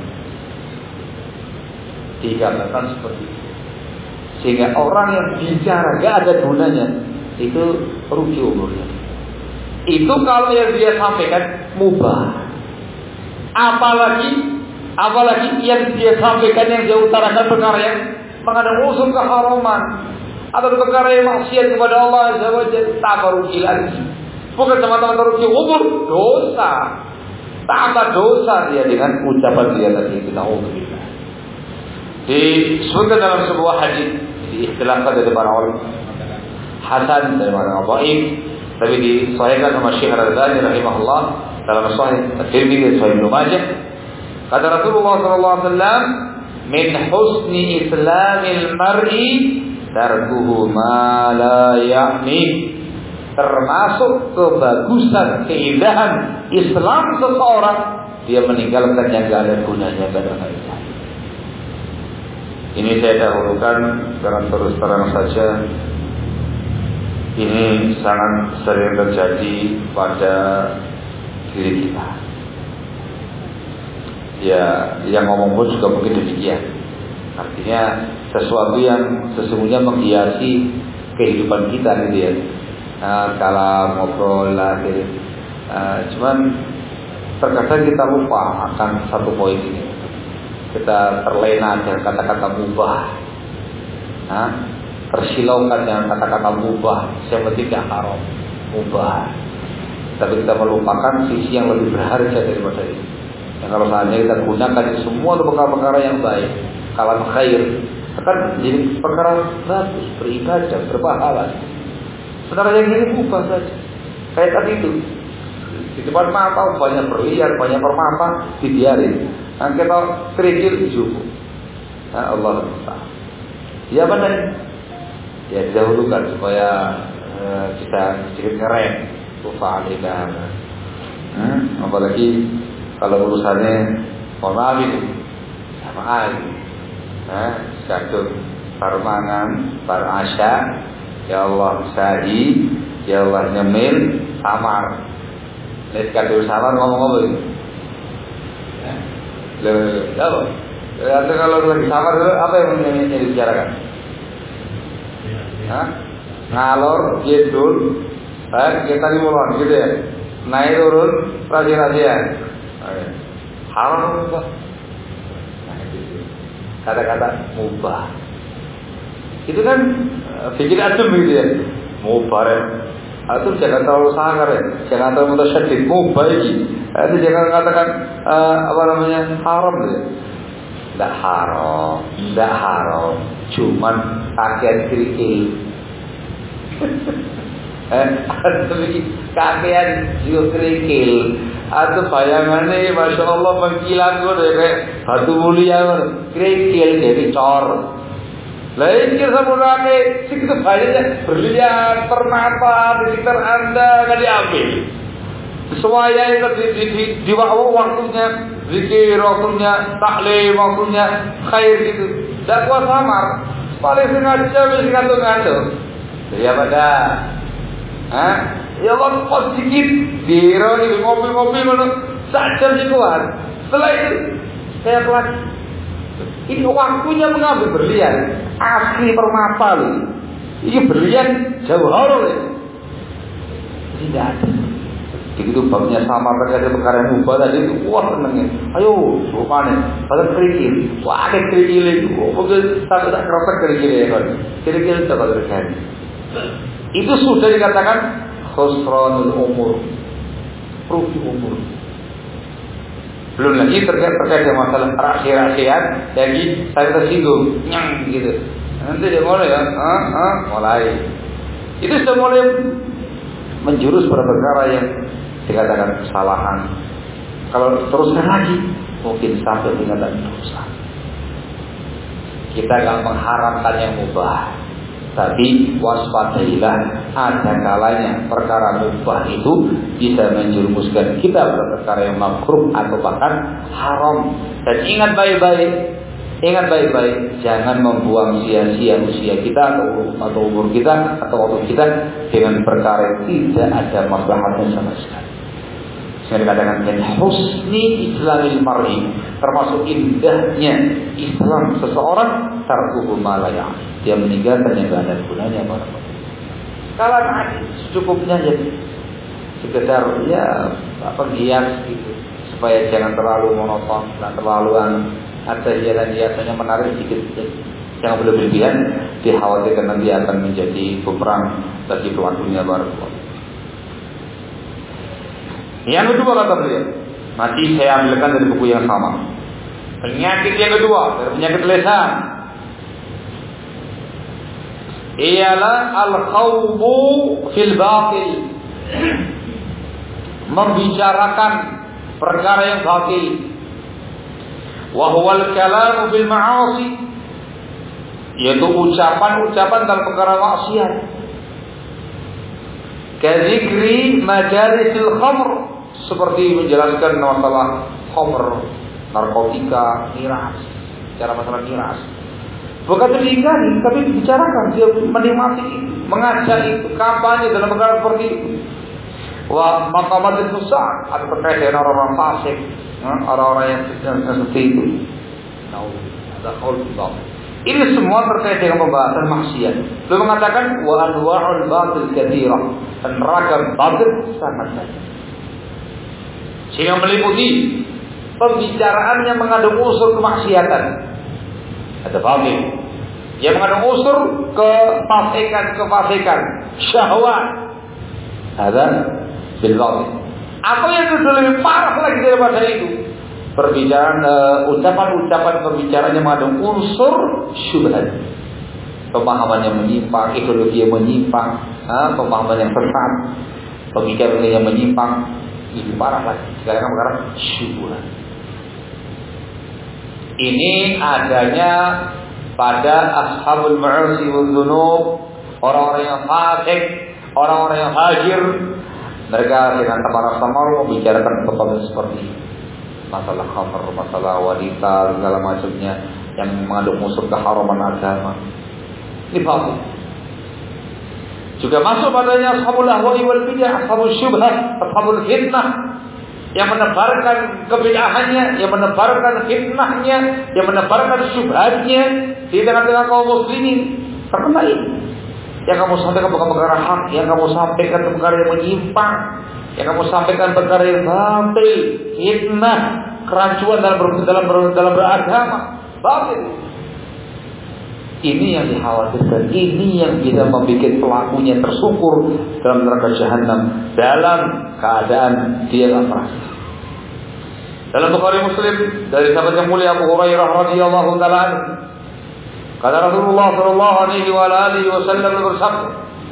Digambarkan seperti itu. Sehingga orang yang bicara gak ada gunanya, itu rugi umurnya. Itu kalau yang dia sampaikan mubah. Apalagi Apalagi yang dia sampaikan, yang dia utarakan perkara yang mengandung unsur keharaman atau perkara yang maksiat kepada Allah Azza wa Jalla, tambah rugi lagi. Bukan semata-mata rugi umur, dosa. Tambah dosa dia dengan ucapan dia tadi. Alhamdulillah. Disebutkan dalam sebuah hadis, diistilahkan dari para ulama hasan dari para dhaif, tapi disahihkan sama Syekh Al-Albani rahimahullah dalam Sahih At-Tirmidzi, Sahih Ibnu Majah. Kata Rasulullah sallallahu alaihi wasallam, "Min husni islamil mar'i tarkuhu ma la ya'ni." Termasuk kebagusan, keindahan Islam seseorang, dia meninggalkan yang tidak ada gunanya pada mereka. Ini saya dahulukan karena terus terang saja ini sangat sering terjadi pada diri kita. Ya, yang ngomong pun juga mungkin demikian. Artinya sesuatu yang sesungguhnya menghiasi kehidupan kita gitu ya. Nah, kalam, ngobrol lah gitu. Uh, cuman terkadang kita lupa akan satu poin ini. Kita terlena dengan kata-kata mubah, nah, tersilaukan dengan kata-kata mubah, yang penting gak haram, mubah. Tapi kita melupakan sisi yang lebih berharga daripada ini. Yang kalau saatnya kita gunakan semua untuk perkara-perkara yang baik, kalam khair, akan jadi perkara bagus, beribadah, berpahala. Sebenarnya yang ini mubah saja. Kayak tadi itu, di depan mata banyak berlian, banyak permata, dibiarin. Nah, kita kerikil cukup. Nah, Allah Taala. Ya benar. Ya dahulukan supaya uh, kita sedikit keren. Tufa'alika. Hmm, apalagi kalau urusannya mohon maaf ini sama aja. Nah, satu parmangan, par asya. Ya Allah sahi, ya Allah nyemil, samar. Nek kado samar ngomong-ngomong ini. Loh, apa? Atau kalau lagi samar apa yang ingin dibicarakan? Hah? Ngalor, jedul, eh, kita di mulon, gitu ya. Naik turun, rajin-rajin. Haram apa? Nah, itu kata-kata mubah. Itu kan pikir adem gitu ya. Mubah ya. Itu jangan terlalu sangar ya. Jangan terlalu mutasyadid. Mubah ini. Itu jangan katakan uh, apa namanya haram gitu. Tidak haram, tidak haram. Cuman kakean kerikil. Eh, kakean juga kerikil. Atau bayangannya, masya Allah mengkilat gue kayak batu mulia, kerikil jadi cor. Lain kira mulai sekitar banyaknya berlian, permata di sekitar anda nggak diambil. Semuanya itu di, di, di, di waktunya, zikir waktunya, taklim waktunya, khair gitu. Dakwah samar, paling sengaja bisa ngantuk-ngantuk. Jadi apa dah? Hah? Ya Allah kok sedikit, diro ini ngopi-ngopi mana saja sih kuat. Setelah itu saya lagi. Ini waktunya mengambil berlian asli permata loh. Ini berlian jauhar loh. Tidak ada. Begitu babnya sama terkait perkara yang mubah tadi itu, wah senengnya. Ayo, rupanya pada kerikil, wah ada kerikil itu. Mungkin tak tak kerasa kerikil ya kan. Kerikil itu apa terjadi? Itu sudah dikatakan khusranul umur, rugi umur. Belum lagi terkait terkait dengan masalah rahasia-rahasian, lagi saya tersinggung, nyang gitu. Nanti dia mulai ya, ah, ah, mulai. Itu sudah mulai menjurus pada perkara yang dikatakan kesalahan. Kalau teruskan lagi, mungkin sampai tingkatan dosa. Kita akan mengharamkan yang mubah, tapi waspadailah, ada kalanya perkara mubah itu bisa menjerumuskan kita pada perkara yang makruh atau bahkan haram. Dan ingat baik-baik, ingat baik-baik, jangan membuang sia-sia usia kita atau, atau umur kita atau waktu kita dengan perkara yang tidak ada maslahatnya sama sekali. Saya dikatakan min husni islamil mar'i, termasuk indahnya Islam seseorang, tarkuhu ma la ya'ni, dia meninggalkan yang tidak ada gunanya pada kalau tadi secukupnya jadi sekedar ya apa hias gitu, supaya jangan terlalu monoton dan terlalu ada hiasan-hiasannya menarik sedikit. Yang boleh berlebihan, dikhawatirkan nanti akan menjadi bumerang bagi tuan dunia baru. Yang kedua kata beliau, nanti saya ambilkan dari buku yang sama. Penyakit yang kedua dari penyakit lisan ialah al-khawbu fil batil, membicarakan perkara yang batil, wa huwa al-kalamu bil ma'asi, yaitu ucapan-ucapan dalam perkara maksiat. Kadzikri majalisil khamr, seperti menjelaskan masalah khamr, narkotika, miras, bicara masalah miras. Bukan diingkari, tapi dibicarakan, dia menikmati itu, mengajak itu, kampanye dalam perkara seperti itu. Wa maqamatul fusaq, atau terkait dengan orang-orang fasik, orang-orang yang seperti itu. Tahu, ada qaul batil. Ini semua terkait dengan pembahasan maksiat. Beliau mengatakan wa anwa'ul batil katsirah, dan ragam batil sangat banyak. Sehingga meliputi pembicaraan yang mengandung unsur kemaksiatan. Ada batil yang mengandung unsur kefasikan-kefasikan, syahwat. Ada bil batil. Apa yang lebih parah lagi daripada itu? Perbicaraan uh, ucapan-ucapan perbicaraan yang mengandung unsur syubhat, pemahaman yang menyimpang, ideologi yang menyimpang, uh, pemahaman yang sesat, pemikiran yang menyimpang. Lebih parah lagi sekarang sekarang syubhat. Ini adanya pada ashabul ma'asi wal dzunub, orang-orang yang fasik, orang-orang yang hajir. Mereka dengan tamar-tamar membicarakan topik seperti ini. Masalah khamr, masalah wanita, segala macamnya yang mengandung unsur keharaman agama. Ini batil. Juga masuk padanya ashabul ahwa'i wal bid'ah, ashabul syubhat, ashabul fitnah, yang menebarkan kebid'ahannya, yang menebarkan fitnahnya, yang menebarkan syubhatnya di tengah-tengah kaum muslimin. Terkena ini. Yang kamu sampaikan bukan perkara hak, yang kamu sampaikan perkara yang menyimpang, yang kamu sampaikan perkara yang batil, fitnah, kerancuan dalam ber, dalam ber, dalam beragama, batil. Ini yang dikhawatirkan, ini yang bisa membuat pelakunya tersukur dalam neraka jahanam dalam keadaan dia tidak merasa. Dalam Bukhari Muslim dari sahabat yang mulia Abu Hurairah radhiyallahu taala anhu, kata Rasulullah sallallahu alaihi wa alihi wasallam bersabda,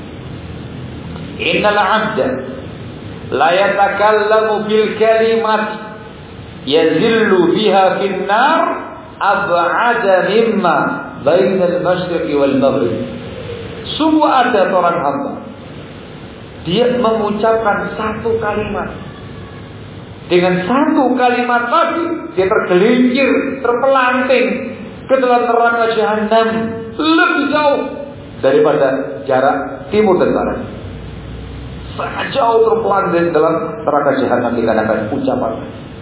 "Innal 'abda la yatakallamu bil kalimati yazillu biha fin nar ab'ada mimma bainal masyriqi wal maghrib." Sungguh ada seorang hamba, dia mengucapkan satu kalimat, dengan satu kalimat tadi dia tergelincir, terpelanting ke dalam neraka jahanam lebih jauh daripada jarak timur dan barat. Sangat jauh terpelanting dalam neraka jahanam dikarenakan ucapan.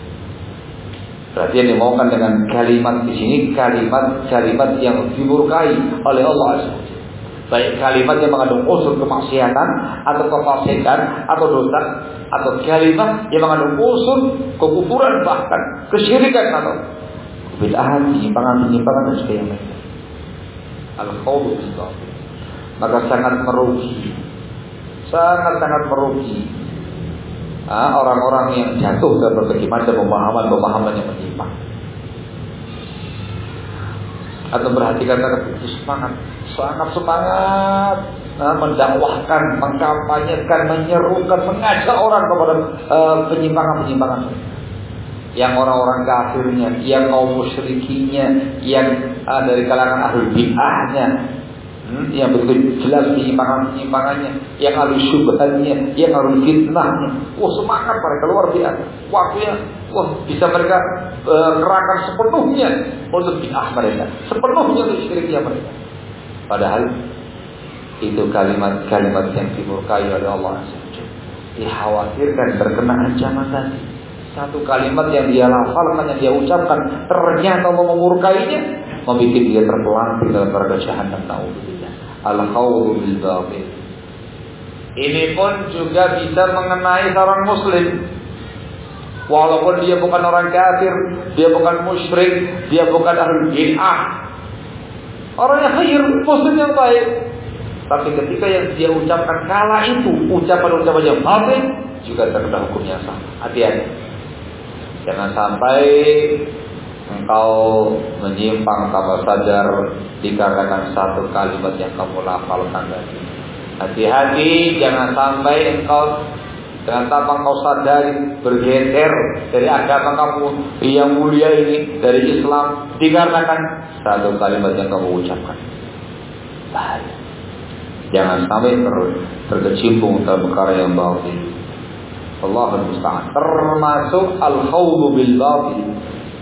Berarti yang dimaukan dengan kalimat di sini kalimat-kalimat yang dimurkai oleh Allah Subhanahu wa taala. Baik kalimat yang mengandung unsur kemaksiatan atau kefasikan atau dosa, atau kalimat yang mengandung unsur kekufuran bahkan kesyirikan atau bid'ah, penyimpangan-penyimpangan dan sebagainya. Al-khawdu bil batil. Maka sangat merugi, sangat-sangat merugi ah, orang-orang yang jatuh dalam berbagai macam pemahaman-pemahaman yang menyimpang. Atau perhatikan kata semangat, sangat semangat nah, mendakwahkan, mengkampanyekan, menyerukan, mengajak orang kepada uh, penyimpangan-penyimpangan. Yang orang-orang kafirnya, yang kaum musyrikinya, yang uh, dari kalangan ahlul bid'ahnya, hmm, yang begitu jelas penyimpangan-penyimpangannya, yang ahli syubhatnya, yang ahli fitnahnya. Wah, semangat mereka luar biasa. Waktunya, wah, bisa mereka uh, kerahkan sepenuhnya untuk bid'ah mereka, sepenuhnya untuk syiriknya mereka. Padahal itu kalimat-kalimat yang dimurkai oleh Allah. Dikhawatirkan terkena ancaman tadi. Satu kalimat yang dia lafalkan, yang dia ucapkan, ternyata memurkainya, membuat dia terpelanting dalam neraka jahanam. Naudzubillah. Al-khawdu bil batil. Ini pun juga bisa mengenai seorang muslim. Walaupun dia bukan orang kafir, dia bukan musyrik, dia bukan ahli bid'ah, orang yang khair, muslim yang baik. Tapi ketika yang dia ucapkan kala itu ucapan-ucapan yang batil, juga terkena hukumnya sama. Hati-hati. Jangan sampai engkau menyimpang tanpa sadar dikarenakan satu kalimat yang kamu lafalkan tadi. Hati-hati, jangan sampai engkau dengan tanpa engkau sadari bergeser dari agama kamu yang mulia ini, dari Islam, dikarenakan satu kalimat yang kamu ucapkan. Bahaya. Jangan sampai ter, terkecimpung dalam perkara yang batil. Allahul musta'an. Termasuk al-khawdu bil batil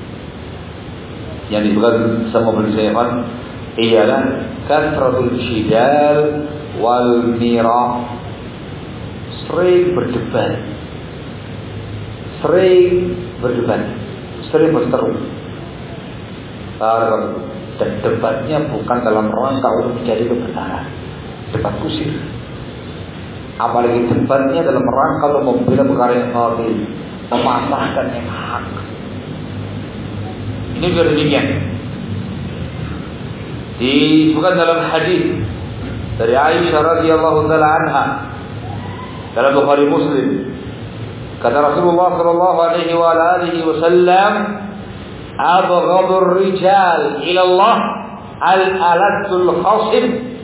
yang disebutkan sama Ibnu Sa'id ialah kasratul jidal wal mirah, sering berdebat, sering berdebat, sering berseteru. Dan debatnya bukan dalam rangka untuk menjadi kebenaran, debat kusir. Apalagi debatnya dalam rangka untuk membela perkara yang batil, mematahkan yang hak. Ini juga demikian. Disebutkan dalam hadis dari Aisyah radhiyallahu taala anha dalam Bukhari Muslim, kata Rasulullah sallallahu alaihi wa alihi wasallam, abghadur rijal ila Allah al-alatul khasim.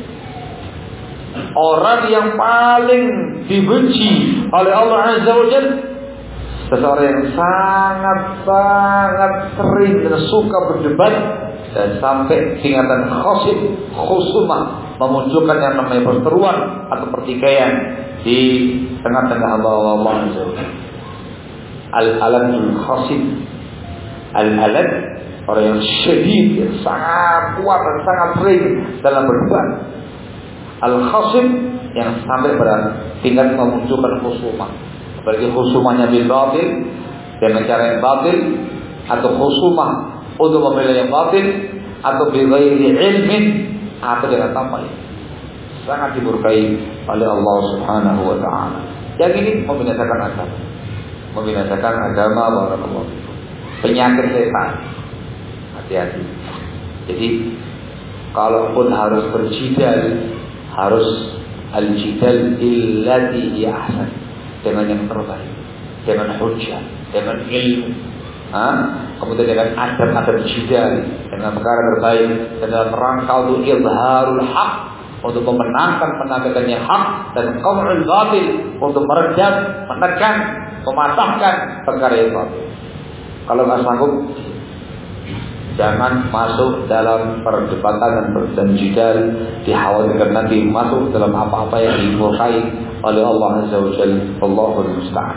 Orang yang paling dibenci oleh Allah Azza wa Jalla, seseorang yang sangat-sangat sering dan suka berdebat dan sampai tingkatan khasib, khusumah, memunculkan yang namanya perseteruan atau pertikaian di tengah-tengah Allah Azza wa Jalla. Al-aladul khasib, al-alad, orang yang syadid, yang sangat kuat dan sangat sering dalam berdebat. Al-khasib, yang sampai pada tingkat memunculkan khusumah. Apalagi khusumahnya bil batil, dengan cara yang batil, atau khusumah untuk membela yang batil, atau bi ghairi ilmin, atau dengan tanpa ilmu. Sangat dimurkai oleh Allah Subhanahu wa taala. Yang ini membinasakan agama. Membinasakan agama barakallahu fikum. Penyakit setan. Hati-hati. Jadi kalaupun harus berjidal, harus al-jidal illati hi ahsan, dengan yang terbaik, dengan hujjah, dengan ilmu. Ha? Kemudian dengan adab-adab jidal, dengan perkara terbaik, dan dalam rangka untuk izharul haq, untuk memenangkan penegakan yang hak, dan qam'ul batil, untuk meredam, menekan, mematahkan perkara yang batil. Kalau nggak sanggup, jangan masuk dalam perdebatan dan jidal, dikhawatirkan nanti masuk dalam apa-apa yang dimurkai oleh Allah Azza wa Jalla. Allahul musta'an.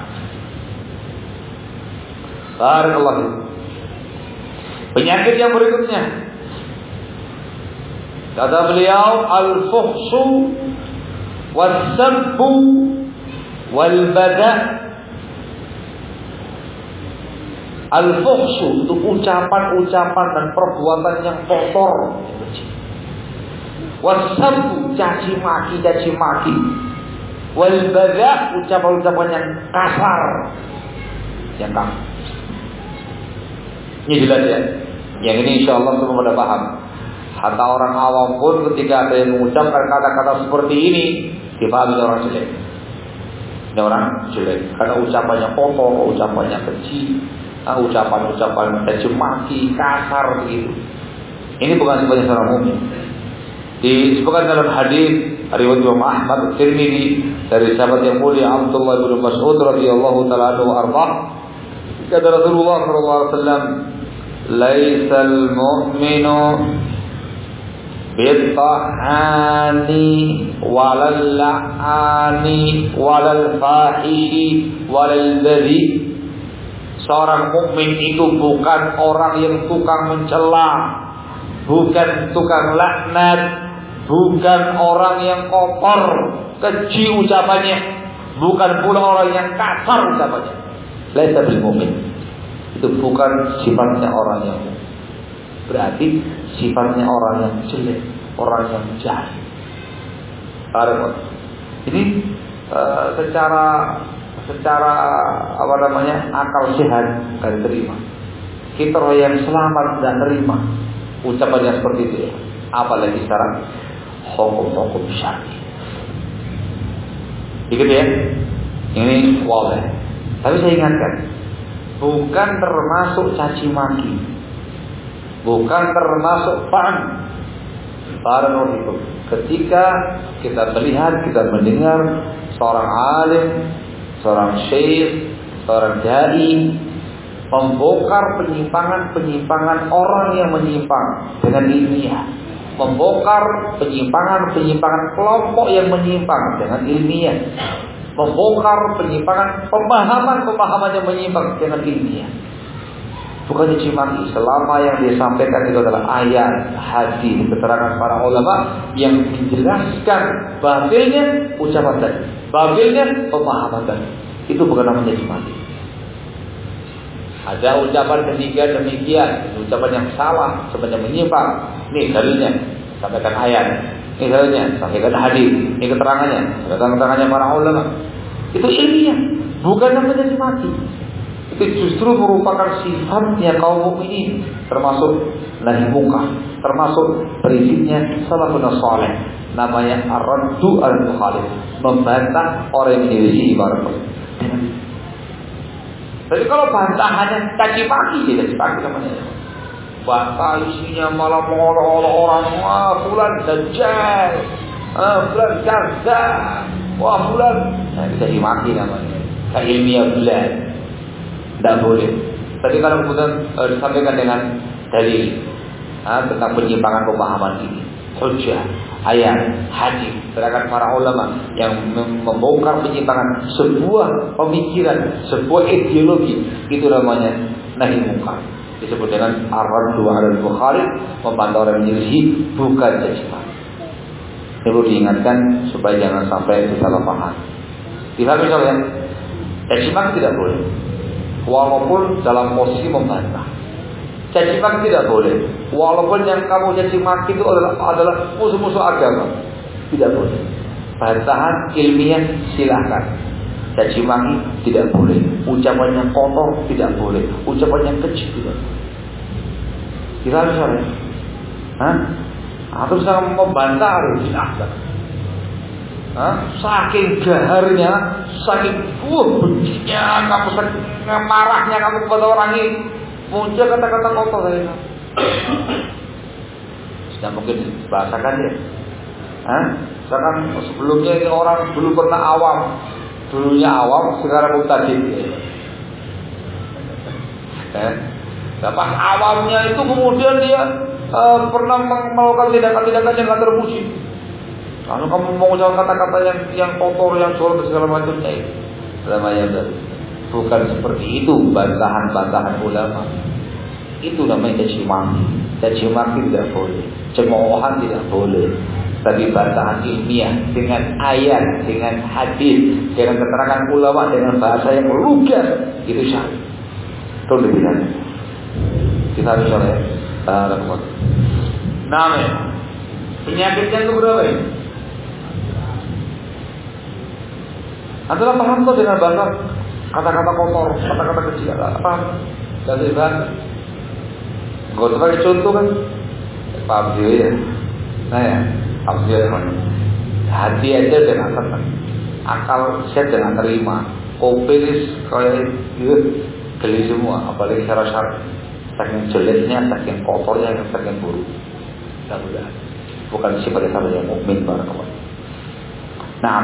Barakallahu. Penyakit yang berikutnya, kata beliau, al-fuhshu was-sabbu wal-bada'. Al-fuhshu itu ucapan-ucapan dan perbuatan yang kotor. Was-sabbu, caci maki, caci maki. Wal-bada', ucapan-ucapan yang kasar, yang kasar. Ini jelas ya. Yang ini insya Allah semua pada paham. Hatta orang awam pun ketika ada yang mengucapkan kata-kata seperti ini, dipahami orang jelek. Ini orang jelek karena ucapannya kotor, ucapannya keji, ucapan-ucapan caci maki, kasar begitu. Ini bukan sebagai seorang mukmin. Disebutkan dalam hadis riwayat Imam Ahmad Tirmidzi dari sahabat yang mulia Abdullah bin Mas'ud radhiyallahu taala anhu arba', kata Rasulullah sallallahu alaihi wasallam, laisal mu'minu bittahani walal la'ani walal fahishi walal badhi. Seorang mukmin itu bukan orang yang tukang mencela, bukan tukang laknat, bukan orang yang kotor, keji ucapannya, bukan pula orang yang kasar ucapannya. Laisa bil mukmin. Itu bukan sifatnya orang yang mukmin. Berarti sifatnya orang yang jelek, orang yang jahat. Ini uh, secara secara apa namanya akal sehat nggak diterima. Fitrah yang selamat nggak terima ucapannya seperti itu ya. Apalagi sekarang hukum-hukum syar'i. Ikut ya. Ini waleh. Tapi saya ingatkan, bukan termasuk caci maki, bukan termasuk pan. Barakallahu. Ketika kita melihat, kita mendengar seorang alim, seorang syekh, seorang dai membongkar penyimpangan-penyimpangan orang yang menyimpang dengan ilmiah, membongkar penyimpangan-penyimpangan kelompok yang menyimpang dengan ilmiah, membongkar penyimpangan pemahaman-pemahaman yang menyimpang dengan ilmiah. Bukan caci maki, selama yang dia sampaikan itu adalah ayat, hadis, keterangan para ulama yang menjelaskan batilnya ucapan tadi, batilnya pemahaman tadi. Itu bukan namanya caci maki. Ada ucapan ketiga demikian, ucapan yang salah, sebenarnya menyimpang. Nih dalilnya, sampaikan ayat. Ini dalilnya, sampaikan hadis. Ini keterangannya, sampaikan keterangannya para ulama. Itu ilmiah, bukan namanya caci maki. Itu justru merupakan sifatnya kaum mukminin, termasuk nahi munkar, termasuk prinsipnya salafun saleh, namanya ar-raddu al-mukhalif, membantah orang yang menyelisih ibarat. Jadi kalau bantahannya caci maki, tidak caci maki namanya. Bantah isinya malah mengolok-olok orang, wah fulan dajjal, ah fulan kadzdzab, wah fulan, nah itu caci maki namanya. Kayak ilmiah bulan. Tidak boleh. Tapi kalau kemudian e, disampaikan dengan dalil ha, tentang penyimpangan pemahaman ini, hujjah, ayat, hadis, terangkan para ulama yang membongkar penyimpangan sebuah pemikiran, sebuah ideologi, itu namanya nahi munkar. Disebut dengan ar-raddu 'alal mukhalif, membantah orang menyelisih, bukan caci maki. Perlu diingatkan supaya jangan sampai salah paham. Tidak misalnya, caci maki tidak boleh. Walaupun dalam posisi membantah, caci maki tidak boleh. Walaupun yang kamu caci maki itu adalah adalah musuh-musuh agama, tidak boleh. Bantahan ilmiah silahkan. Caci maki tidak boleh. Ucapannya kotor tidak boleh. Ucapannya keji tidak boleh. Tidak misalnya, hah? Atau bisa membantah harus silahkan. Hah? Saking gaharnya, saking uh, bencinya kamu, saking marahnya kamu kepada orang ini, muncul kata-kata kotor saya. Sudah mungkin bahasakan ya. Hah? Misalkan sebelumnya ini orang dulu pernah awam, dulunya awam, sekarang mubtadi. Eh? Nah, pas awamnya itu kemudian dia uh, pernah melakukan tindakan-tindakan yang tidak terpuji. Kalau kamu mau mengucapkan kata-kata yang yang kotor, yang jorok segala macamnya itu, namanya bukan seperti itu bantahan-bantahan ulama. Itu namanya caci maki. Caci maki tidak boleh, cemoohan tidak boleh. Tapi bantahan ilmiah dengan ayat, dengan hadis, dengan keterangan ulama, dengan bahasa yang lugas, itu syar'i. Itu lebih lanjut. Kita misalnya, uh, namanya penyakitnya itu berapa ya? Adalah paham tuh dengan bahasa kata-kata kotor, kata-kata kecil, apa? Dari bahasa. Gak sebagai contoh kan? Paham juga ya. Nah ya, paham juga kan? Hati aja dengan tenang, akal saya dengan terima. Kopilis kayak gitu, geli semua. Apalagi syarat-syarat saking jeleknya, saking kotornya, saking buruk. Tidak boleh. Bukan sifat yang mukmin barakallahu. Nah.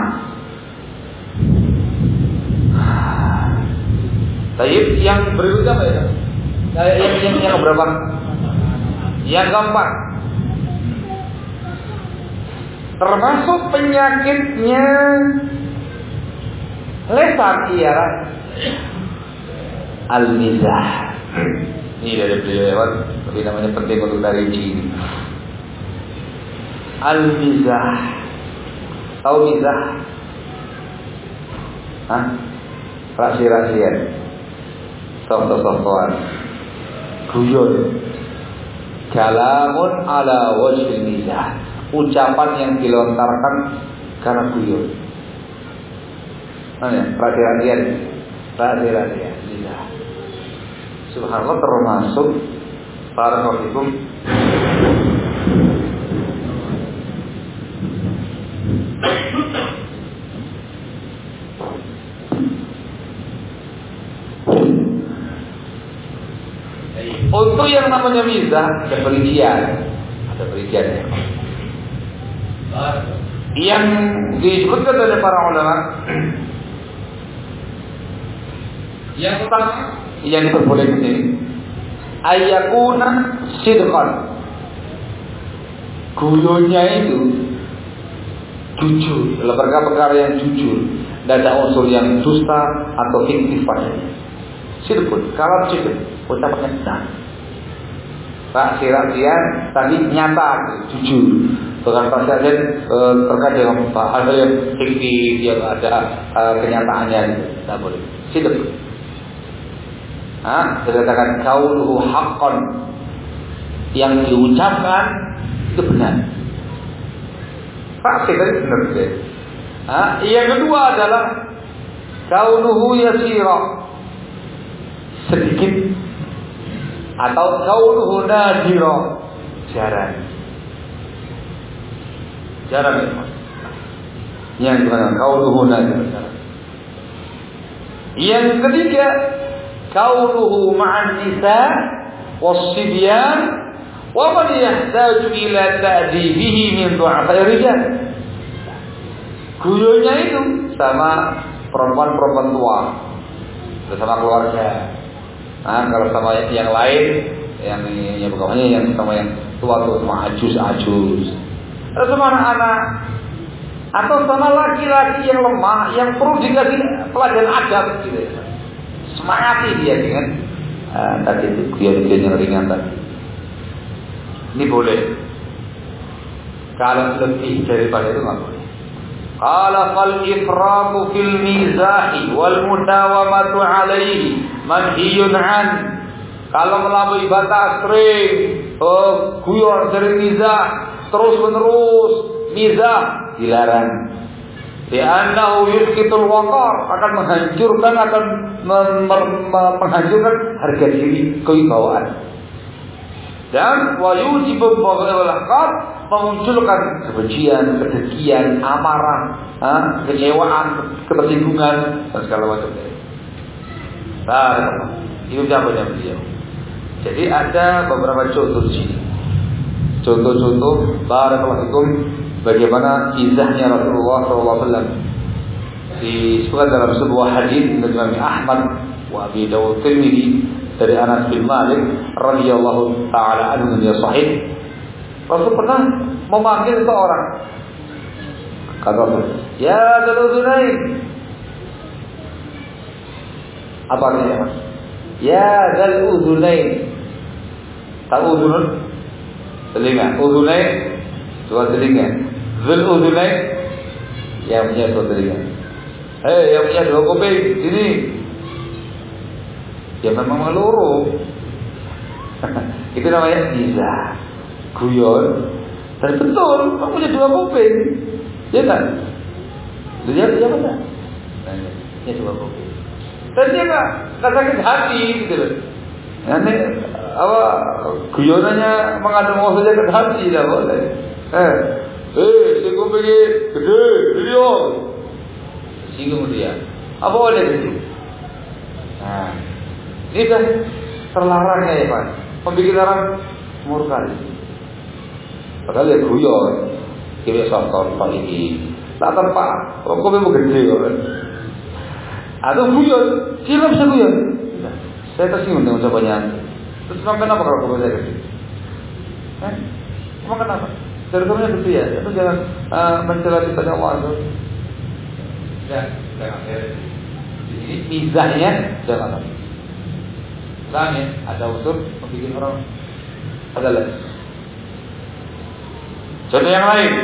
Tayyib yang berikutnya apa ya? Nah, yang, yang, yang berapa? Yang keempat, termasuk penyakitnya lesan iya al-mizah. Ini dari beliau lewat, tapi namanya penting untuk dari ini. Al-mizah. Tahu mizah? Hah? Rahasia-rahasian, soft-softan, guyon, kalamun ala wajhil mizah, ucapan yang dilontarkan karena guyon. ya, perhatian, perhatian, iya. Subhanallah termasuk barakallahu. Untuk yang namanya mizah ada perincian, ada perinciannya. Yang disebutkan oleh para ulama, yang pertama yang diperbolehkan ini, ayakuna sidqan. Guyonnya itu jujur, dalam perkara-perkara yang jujur, tidak ada unsur yang dusta atau fiktif padanya. Sidqun, kalau sidq, ucapannya benar. Pak Sirasian tadi nyata, jujur. Bukan pasien e, terkait dengan hal yang fiktif yang ada e, kenyataannya, tidak boleh. Sidq. Ah, dikatakan qauluhu haqqan, yang diucapkan itu benar. Pasti tadi benar deh. Ah, yang kedua adalah qauluhu yasira, sedikit, atau qauluhu nadira, jarang. Jarang ya. Yang mana qauluhu nadira. Yang ketiga qauluhu ma'an nisa was-sibyan wa man yahtaju ila ta'dibihi min du'afa'ir rijal. Guyonnya itu sama perempuan-perempuan tua, bersama keluarga. Nah, kalau sama yang lain, yang yang bukannya yang sama yang tua-tua, sama ajus-ajus, atau sama anak-anak, atau sama laki-laki yang lemah, yang perlu dikasih pelajaran adab gitu ya. Semangati dia dengan uh, tadi itu guyon-guyon yang ringan tadi. Ini boleh. Kalau lebih daripada itu nggak boleh. Qala fal ifratu fil mizahi wal mudawamatu alaihi manhiyun an. Kalau melampaui batas sering oh, guyon sering mizah terus menerus mizah dilarang. Li'annahu yusqitul waqar, akan menghancurkan akan menghancurkan harga diri, kewibawaan. Dan wa yujibu al-haqq, memunculkan kebencian, kedengkian, amarah, ha? Kecewaan, ketersinggungan dan segala macamnya. Nah, itu jawabannya beliau. Jadi ada beberapa contoh di sini. Contoh-contoh barakallahu fikum bagaimana izahnya Rasulullah sallallahu alaihi wasallam disebutkan dalam sebuah hadis dari Imam Ahmad wa Abi Dawud Tirmidzi dari Anas bin Malik radhiyallahu taala anhu yang sahih. Rasul pernah memanggil seorang, kata Rasul, ya Dzul-Udzulain. Apa artinya? Ya Dzul-Udzulain. Tahu udzun? Telinga. Udzunain, dua telinga. Dzul-Udzulain, yang punya dua telinga. Hei, yang punya dua kuping, sini. Ya memang meluru. Itu namanya mizah, guyon. Dan betul, kamu punya dua kuping, ya kan? Dia dia mana? Dia dua kuping. Dan dia nggak nggak sakit hati, gitu loh. Nanti apa guyonannya mengandung maksud sakit hati, tidak boleh. Eh, eh, si kupingnya gede, dia. Singgung dia. Apa boleh itu? Nah. Ini kan terlarangnya ya Pak. Membikin orang murka. Padahal ya guyon. Kira sosok Pak ini. Tak tempat. Kok memang gede kan? Atau guyon. Siapa bisa guyon? Saya tersinggung dengan ucapannya. Terus sampai kenapa kalau guyon saya gede? Eh? Emang kenapa? Ceritanya gede ya. Itu jangan uh, mencela ciptanya Allah. Ya, jangan. Ini mizahnya jangan. Misalnya ada unsur membuat orang adalah. Contoh yang lain,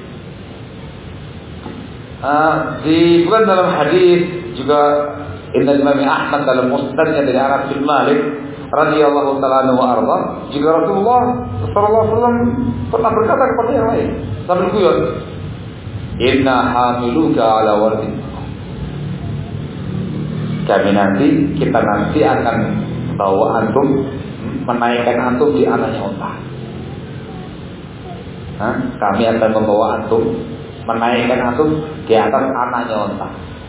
uh, disebutkan dalam hadis juga Inna Imam Ahmad dalam musnadnya dari Anas bin Malik radhiyallahu taala anhu wa arda, juga Rasulullah sallallahu alaihi wasallam pernah berkata kepada yang lain sambil guyon, Inna hamiluka ala wardin. kami nanti kita nanti akan bawa antum, menaikkan antum di anaknya unta. Hah? Kami akan membawa antum, menaikkan antum di atas anaknya unta.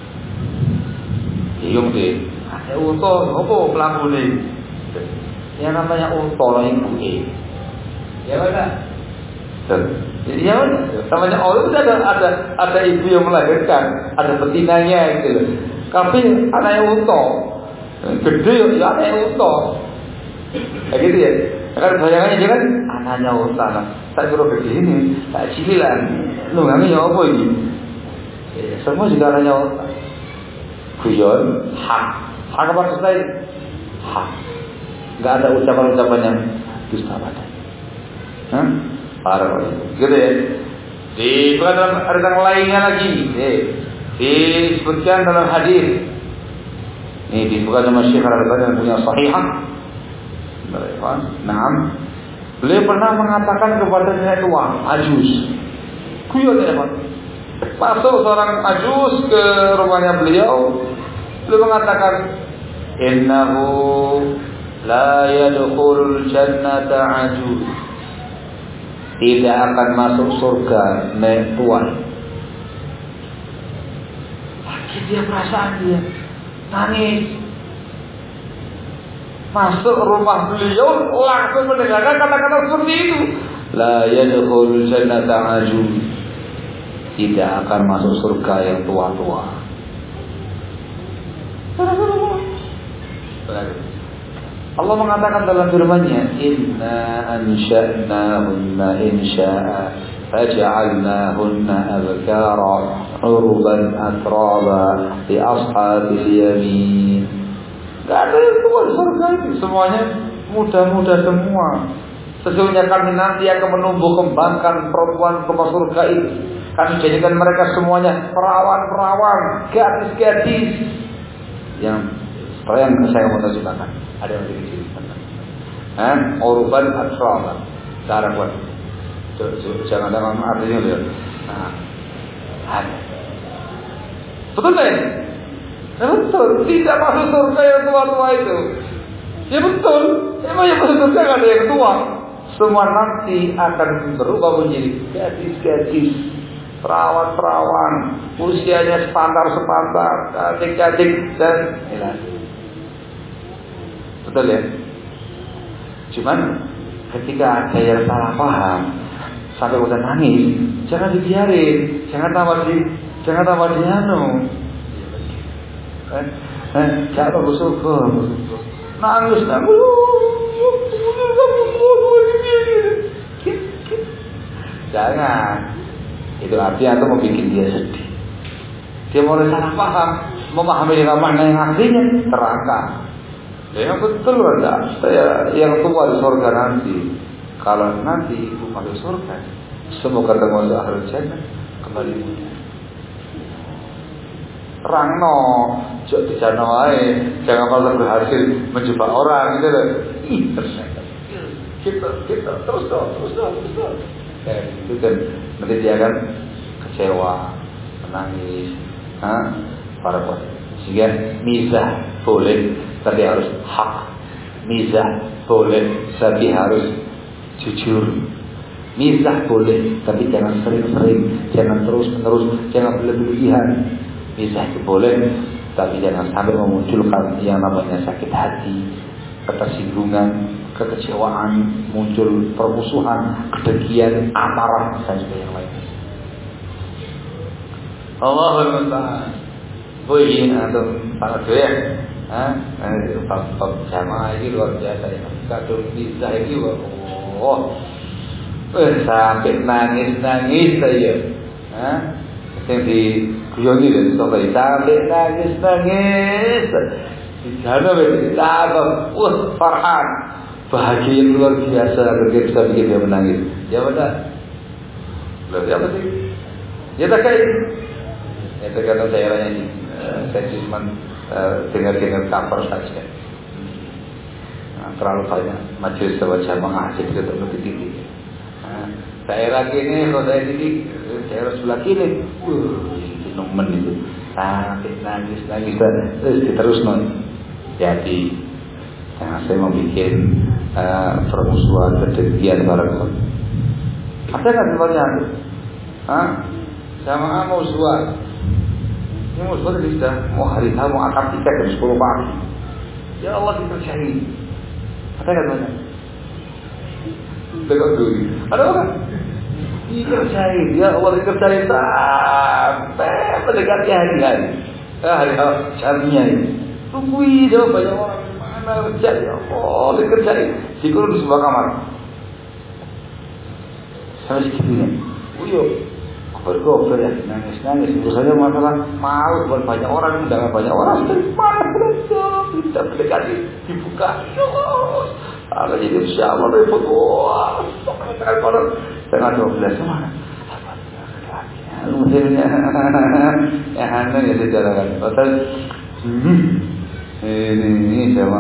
Yung deh, ada unta, apa pelaku nih? Yang namanya unta yang gue, ya benar. Ya namanya Allah itu ada ada ada ibu yang melahirkan, ada betinanya gitu loh. Tapi anaknya unta, gede ya anaknya unta, kayak gitu ya. Kan bayangannya jangan anaknya unta lah. Tak kira gede ini, tak cicilan. Lu nggak ya apa ini? Semua juga anaknya unta. Kuyon, hak, hak apa selesai? Hak. Nggak ada ucapan-ucapan yang dusta pada. Hah? Parah gitu ya. Di bukan dalam ada yang lainnya lagi. Eh, disebutkan dalam hadis. Ini disebutkan sama Syekh Al-Albani yang punya Sahihah. Naam. Beliau pernah mengatakan kepada nenek tua, ajus. Kuyon ya, Pak. Masuk seorang ajus ke rumahnya beliau. Beliau mengatakan, "Innahu la yadkhulul jannata ajus." Tidak akan masuk surga nenek tua. Sakit dia perasaan dia, nangis. Masuk rumah beliau langsung mendengarkan kata-kata seperti itu. La yadkhulul jannata ajuz. Tidak akan masuk surga yang tua-tua. Allah mengatakan dalam firman-Nya, "Inna ansha'nahunna insya'a faj'alnahunna abkara 'urban atraba li ashabil yamin." Enggak ada yang tua di surga ini, semuanya muda-muda semua. Sesungguhnya kami nanti akan menumbuh kembangkan perempuan-perempuan surga itu. Kami jadikan mereka semuanya perawan-perawan, gadis-gadis yang seperti yang saya mau terjemahkan. Ada yang lebih kecil, eh, urban atraba. Cara buat, jangan ada artinya lihat. Nah, ada. Betul kan? Ya, betul. Tidak masuk surga yang tua-tua itu. Ya betul. Emang yang masuk surga nggak ada yang tua. Semua nanti akan berubah menjadi gadis-gadis, perawan-perawan, usianya sepantar-sepantar, cantik-cantik dan ya. Betul ya? Cuman ketika ada yang salah paham sampai udah nangis, jangan dibiarin, jangan tambah di, jangan tambah di anu. Eh, eh, jangan bersyukur, nangis nangis. Jangan. Itu artinya itu membuat dia sedih. Dia mulai salah paham, memahami dengan makna yang aslinya, terangkan. Yang betul ada, saya yang tua di surga nanti. Kalau nanti ibu masuk surga, semoga termasuk ahlul jannah, kembali muda. Rangno, jok di jana wae, jangan malah berhasil menjebak orang gitu loh. Ih, ternyata kita kita terus dong, terus dong, terus dong. Kayak gitu kan, nanti dia kan kecewa, menangis, ah, para bos. Sehingga mizah boleh, tapi harus hak. Mizah boleh, tapi harus jujur. Mizah boleh, tapi jangan sering-sering, jangan terus-menerus, jangan berlebihan. Mizah itu boleh, tapi jangan sampai memunculkan yang namanya sakit hati, ketersinggungan, kekecewaan, muncul permusuhan, kedengkian, amarah, dan sebagainya yang lain. Allahul musta'an. Boy, atau sangat doyan, ah, bab jamaah ini luar biasa ya. Kadung bisa ini, oh, eh sampai nangis nangis saya, ah, yang di guyoni dan sampai sampai nangis nangis, di sana begitu, tak, wah farhan, bahagia luar biasa ketika bisa bikin dia menangis. Ya benar, luar biasa sih. Ya tak kayak, ya tergantung daerahnya ini. Saya cuma uh, dengar-dengar kabar saja. Nah, terlalu banyak majelis jamaah jadi tetap lebih tinggi. Nah, daerah kini kalau saya di daerah sebelah kiri, uh, ini nemen itu. nangis, nangis, nangis, terus diteruskan. Jadi jangan saya membuat uh, permusuhan, kedengkian bareng. Ada nggak sebenarnya? Hah? Sama mau suat. Ini mau suat sudah mau hari tahu mau akad tiket jam sepuluh pagi. Ya Allah dipercayai. Ada nggak sebenarnya? Tengok dulu. Ada apa? Dipercayai. Ya Allah dipercayai sampai mendekati hari-hari. Ah, hari jamnya ini. Tungguin jauh banyak orang mana kerja. Ya Allah dikerjain. Dikurung di sebuah kamar. Sampai segitunya. Uyuh. Bergober ya, nangis-nangis. Urusannya masalah mau buat banyak orang, undangan banyak orang. Dari mana belajar? Tidak mendekati, dibuka. Kalau jadi insya Allah repot. Wah, sangat kotor. Tengah dua belas mana? Musimnya, ya hanya ya dijalankan. Betul. Ini ini sama.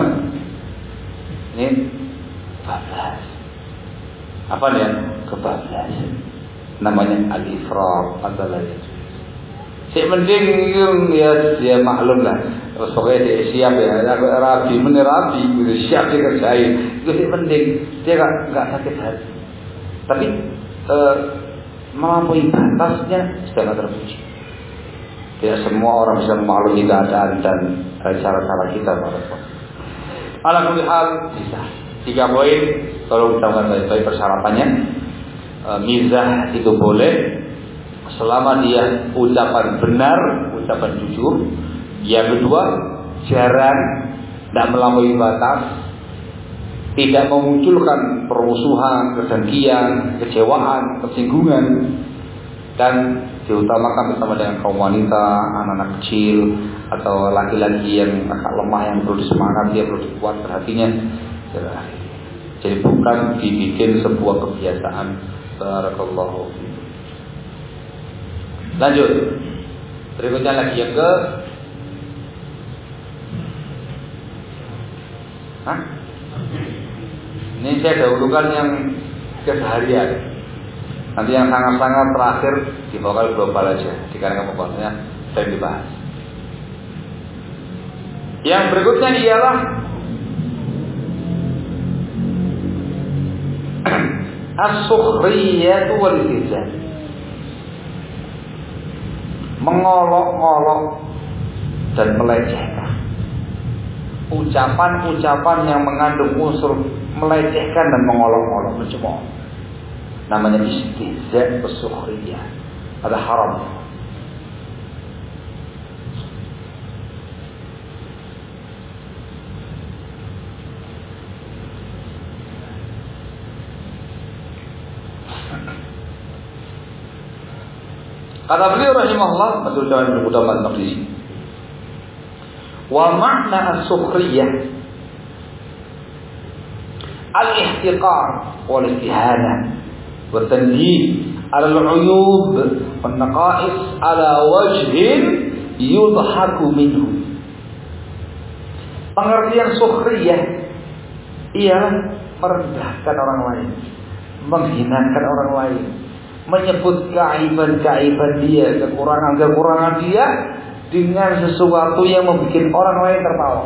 Ini empat belas. Apa dia? Kebablasan. Namanya al-ifrat adalah itu. Si mending ya dia maklum lah. Pokoknya dia siap ya. Rabi menerapi, gitu siap dia kerjain. Itu si mending dia nggak nggak sakit hati. Tapi eh, melampaui batasnya sudah nggak terpuji. Tidak semua orang bisa memaklumi keadaan dan cara-cara kita. Alhamdulillah hal bisa. Tiga poin. Tolong ucapkan baik-baik persyaratannya. E, mizah itu boleh selama dia ucapan benar, ucapan jujur. Yang kedua, jarang, tidak melampaui batas, tidak memunculkan permusuhan, kedengkian, kecewaan, kesinggungan, dan diutamakan bersama dengan kaum wanita, anak-anak kecil, atau laki-laki yang agak lemah yang perlu disemangati, yang perlu dikuatkan hatinya. Jadi bukan dibikin sebuah kebiasaan. Barakallahu fiikum. Lanjut. Berikutnya lagi yang ke Hah? Ini saya dahulukan yang keseharian. Nanti yang sangat-sangat terakhir dibawa global aja. Dikarenakan pembahasannya saya dibahas. Yang berikutnya ialah as-sukhriyatu wal istihza. Mengolok-olok dan melecehkan. Ucapan-ucapan yang mengandung unsur melecehkan dan mengolok-olok, mencemooh. Namanya istihza, as-sukhriyah. Ada haram. Kata beliau rahimahullah, betul jangan bermudah Maqdisi. Wa makna as-sukhriyah al-ihtiqar wal istihanah wa tanjih ala al-uyub wan naqais ala wajhin yudhaku minhu. Pengertian sukhriyah ialah merendahkan orang lain, menghinakan orang lain, menyebut keaiban-keaiban dia, kekurangan-kekurangan dia dengan sesuatu yang membuat orang lain tertawa.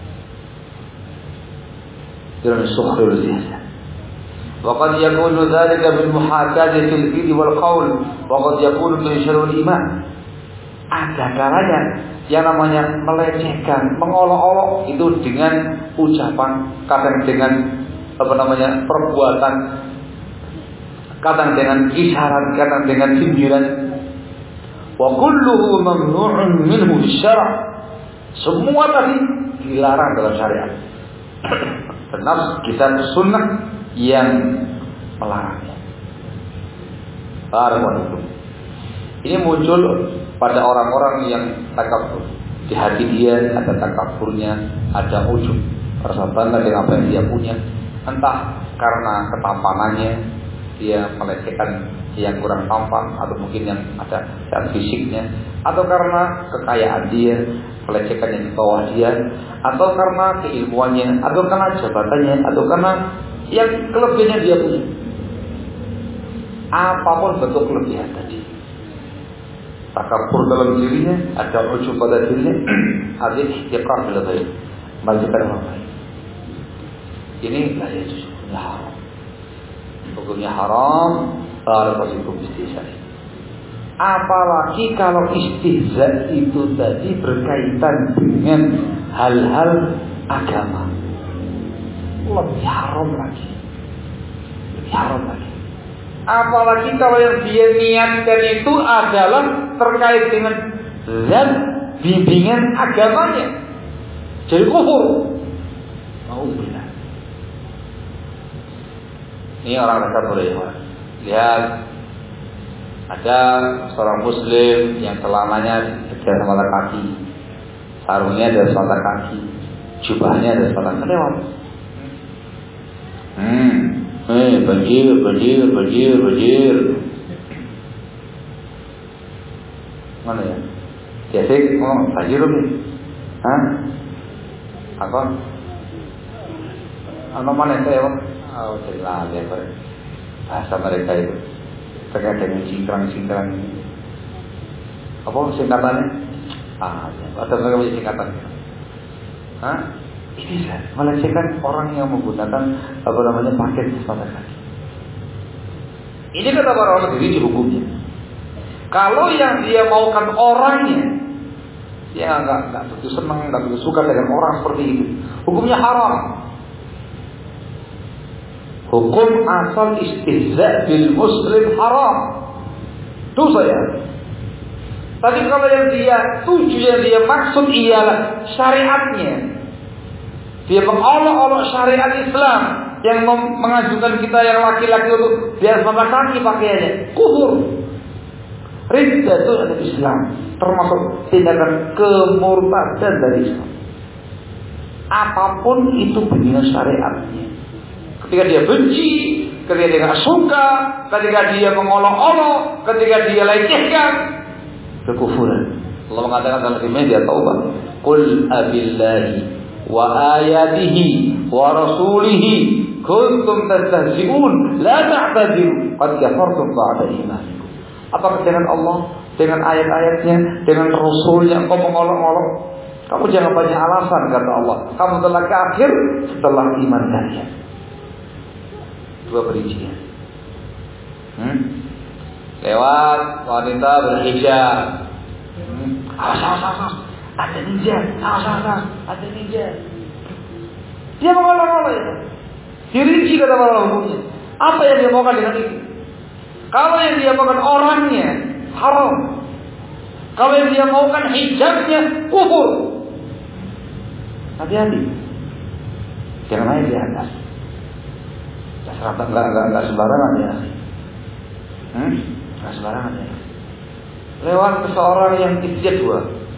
Dengan sukhrul zihza. Wa qad yakunu dzalika bil muhakati fil fi'li wal qaul, wa qad yakunu min syarril iman. Ada kalanya yang namanya melecehkan, mengolok-olok itu dengan ucapan, kadang dengan apa namanya perbuatan, kadang dengan isyarat, kadang dengan sindiran. Wa kulluhu mamnu'un minhu syara'. Semua tadi dilarang dalam syariat. Benar kitab sunnah yang melarangnya. Barakallahu. Ini muncul pada orang-orang yang takabur. Di hati dia ada takaburnya, ada ujub, rasa bangga dengan apa yang dia punya. Entah karena ketampanannya, dia melecehkan yang kurang tampan, atau mungkin yang ada zat fisiknya, atau karena kekayaan dia, melecehkan yang di bawah dia, atau karena keilmuannya, atau karena jabatannya, atau karena yang kelebihannya dia punya. Apapun bentuk kelebihan tadi, takabur dalam dirinya, ada ujub pada dirinya, ada ihtiqar bil ghair, majikan orang lain. Ini lah ya hukumnya haram. Hukumnya haram harus hukum istihza. Apalagi kalau istihza itu tadi berkaitan dengan hal-hal agama, lebih haram lagi, lebih haram lagi. Apalagi kalau yang dia niatkan itu adalah terkait dengan zat bimbingan agamanya, jadi kufur. Alhamdulillah. Ini orang dekat boleh lihat, ada seorang muslim yang celananya ada semata kaki, sarungnya ada semata kaki, jubahnya ada semata kaki, lewat. Hmm, eh banjir, banjir, banjir, banjir. Mana ya? Biasa oh banjir nih. Hah? Apa? Apa mana saya? Oh, jelas ya, bahasa mereka itu terkait dengan singkrang-singkrang ini. Apa singkatannya? Ah, ada mereka punya singkatan. Hah? Ini saya melecehkan orang yang menggunakan apa namanya paket sepatu kaki. Ini kata para ulama diri hukumnya. Kalau yang dia maukan orangnya, dia nggak nggak begitu senang, nggak begitu suka dengan orang seperti itu, hukumnya haram. Hukum asal istihza bil muslim haram. Dosa ya. Tapi kalau yang dia tuju, yang dia maksud ialah syariatnya, dia mengolok-olok syariat Islam yang mengajukan kita yang laki-laki untuk biar sama kaki pakaiannya, kufur. Riddah itu adalah Islam, termasuk tindakan kemurtadan dari Islam. Apapun itu bimbingan syariatnya. Ketika dia benci, ketika dia tidak suka, ketika dia mengolok-olok, ketika dia lecehkan, kekufuran. Allah mengatakan dalam media Taubah, "Qul abillahi wa ayatihi wa rasulihi kuntum tastahzi'un la ta'tadiru qad kafartum ba'da imanikum." Apakah dengan Allah, dengan ayat-ayatnya, dengan Rasulnya engkau mengolok-olok? Kamu jangan banyak alasan, kata Allah. Kamu telah kafir setelah iman kalian. Dua perincian. Hmm? Lewat wanita berhijab. Hmm. Awas, awas, awas. Ada ninja. Awas, awas, awas. Ada ninja. Dia mengolok-olok itu. Dirinci kata para hukumnya. Apa yang dia maukan dengan itu? Kalau yang dia maukan orangnya, haram. Kalau yang dia maukan hijabnya, kufur. Hati-hati. Jangan main di atas. Serata enggak enggak enggak sembarangan ya. Hmm? Enggak sembarangan ya. Lewat seseorang yang istrinya dua.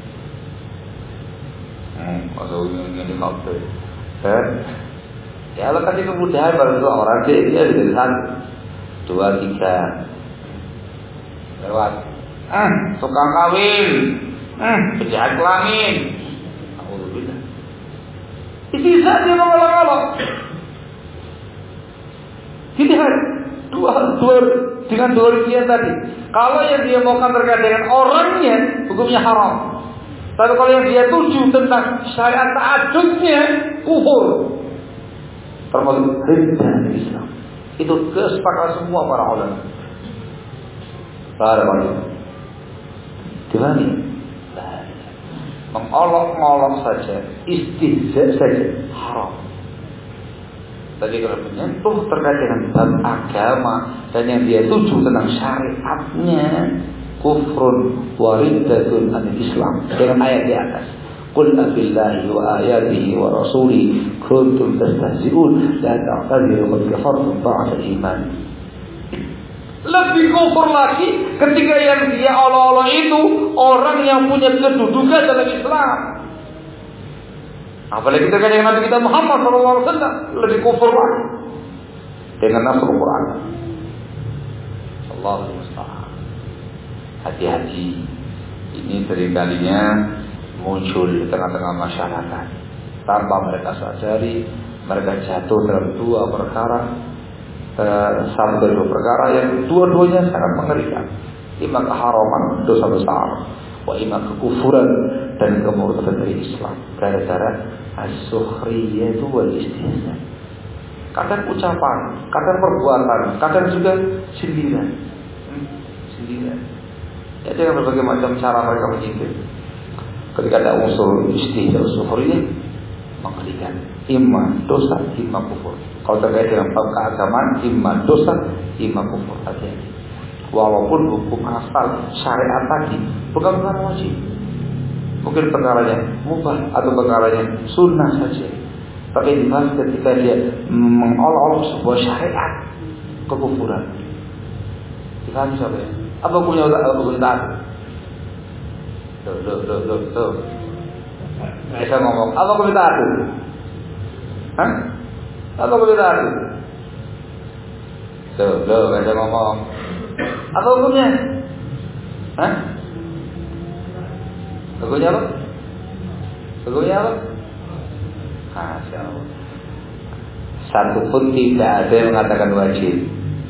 Hmm, kalau ini di kafe. Eh? Ya Allah kasih kemudahan pada seseorang dia dia dari satu, dua, tiga. Lewat. Ah, tukang kawin. Ah, penjahat kelamin. Alhamdulillah. Istihza dia mengolok-olok. Lihat dua, dua dengan dua rincian tadi. Kalau yang dia maukan terkait dengan orangnya, hukumnya haram. Tapi kalau yang dia tuju tentang syariat ta'adudnya, kufur. Termasuk riddah Islam. Itu kesepakatan semua para ulama. Para ulama. Dimana? Mengolok-olok saja, istihza saja haram. Tadi kalau menyentuh terkait dengan bab agama dan yang dia tuju tentang syariatnya, kufrun wa riddatun anil Islam. Dengan ayat di atas, qul abillahi wa ayatihi wa rasulihi kuntum tastahzi'un la ta'tadiru qad kafartum ba'da iman. Lebih kufur lagi ketika yang dia olok-olok itu orang yang punya kedudukan dalam Islam. Apalagi terkait dengan Nabi kita Muhammad shallallahu alaihi wasallam, lebih kufur lagi dengan nas Al-Quran. Allahu musta'an. Hati-hati, ini seringkalinya muncul di tengah-tengah masyarakat tanpa mereka sadari. Mereka jatuh dalam dua perkara, eh, satu dari dua perkara yang dua-duanya sangat mengerikan. Ima keharaman, dosa besar, wa ima kekufuran dan kemurtadan dari Islam gara-gara as-sukhriyah wal istihza. Kadang ucapan, kadang perbuatan, kadang juga sindiran. Hmm, sindiran. Ya, dengan berbagai macam cara mereka menyindir. Ketika ada unsur istihza sukhriyah, mengerikan. Imma dosa, imma kufur. Kalau terkait dengan bab keagamaan, imma dosa, imma kufur. Hati-hati. Walaupun hukum asal syariat tadi bukan bukan wajib, mungkin perkaranya mubah atau perkaranya sunnah saja, tapi dibahas ketika dia mengolok-olok sebuah syariat kekufuran. Dipahami siapa ya? Apa punya apa punya taat? Tuh, tuh, tuh, tuh, tuh. Saya ngomong, apa punya taat? Hah? Apa punya taat? Tuh, tuh, saya ngomong. Apa hukumnya? Hah? Hukumnya apa? Hukumnya apa? Masya Allah. Satu pun tidak ada yang mengatakan wajib.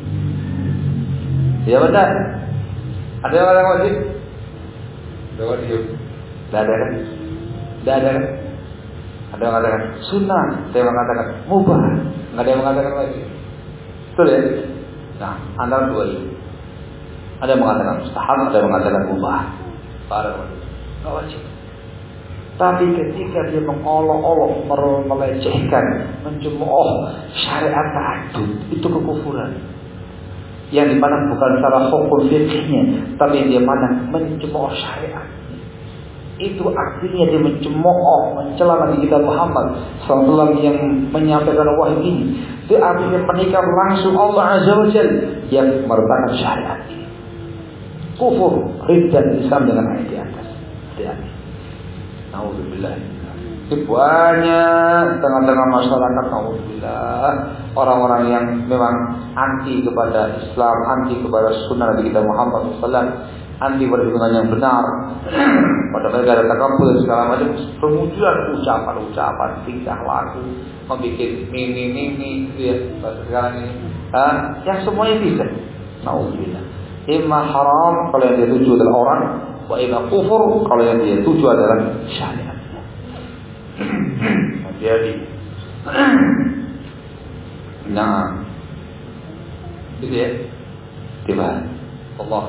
Ya benar. Ada yang mengatakan wajib? Tidak wajib. Tidak ada kan? Tidak ada kan? Ada yang mengatakan sunnah, ada yang mengatakan mubah, tidak ada yang mengatakan wajib. Betul ya? Nah, antara dua ini. Ada yang mengatakan mustahab, ada yang mengatakan mubah. Para nggak wajib. Tapi ketika dia mengolok-olok, melecehkan, mencemooh syariat ta'addud, itu kekufuran. Yang dipandang bukan secara hukum fikihnya, tapi dia pandang mencemooh syariat. Itu artinya dia mencemooh, mencela Nabi kita Muhammad sallallahu alaihi wasallam yang menyampaikan wahyu ini. Itu artinya menikam langsung Allah Azza wa Jalla yang merupakan syariat ini. Kufur, riddah Islam dengan ayat di atas. Hati-hati. Nauzubillah. Ini banyak tengah-tengah masyarakat, nauzubillah, orang-orang yang memang anti kepada Islam, anti kepada sunnah Nabi kita Muhammad sallallahu alaihi wasallam, anti pada tuntunan yang benar. Pada mereka ada takabur dan segala macam permunculan ucapan-ucapan, tingkah laku, membuat mimi-mimi, ya, bahasa sekarang ini, ah, yang semuanya bisa. Nauzubillah. Imma haram kalau yang dia tuju adalah orang, wa imma kufur kalau yang dia tuju adalah syariat. Hati-hati. Nah, itu ya. Tiba Allah.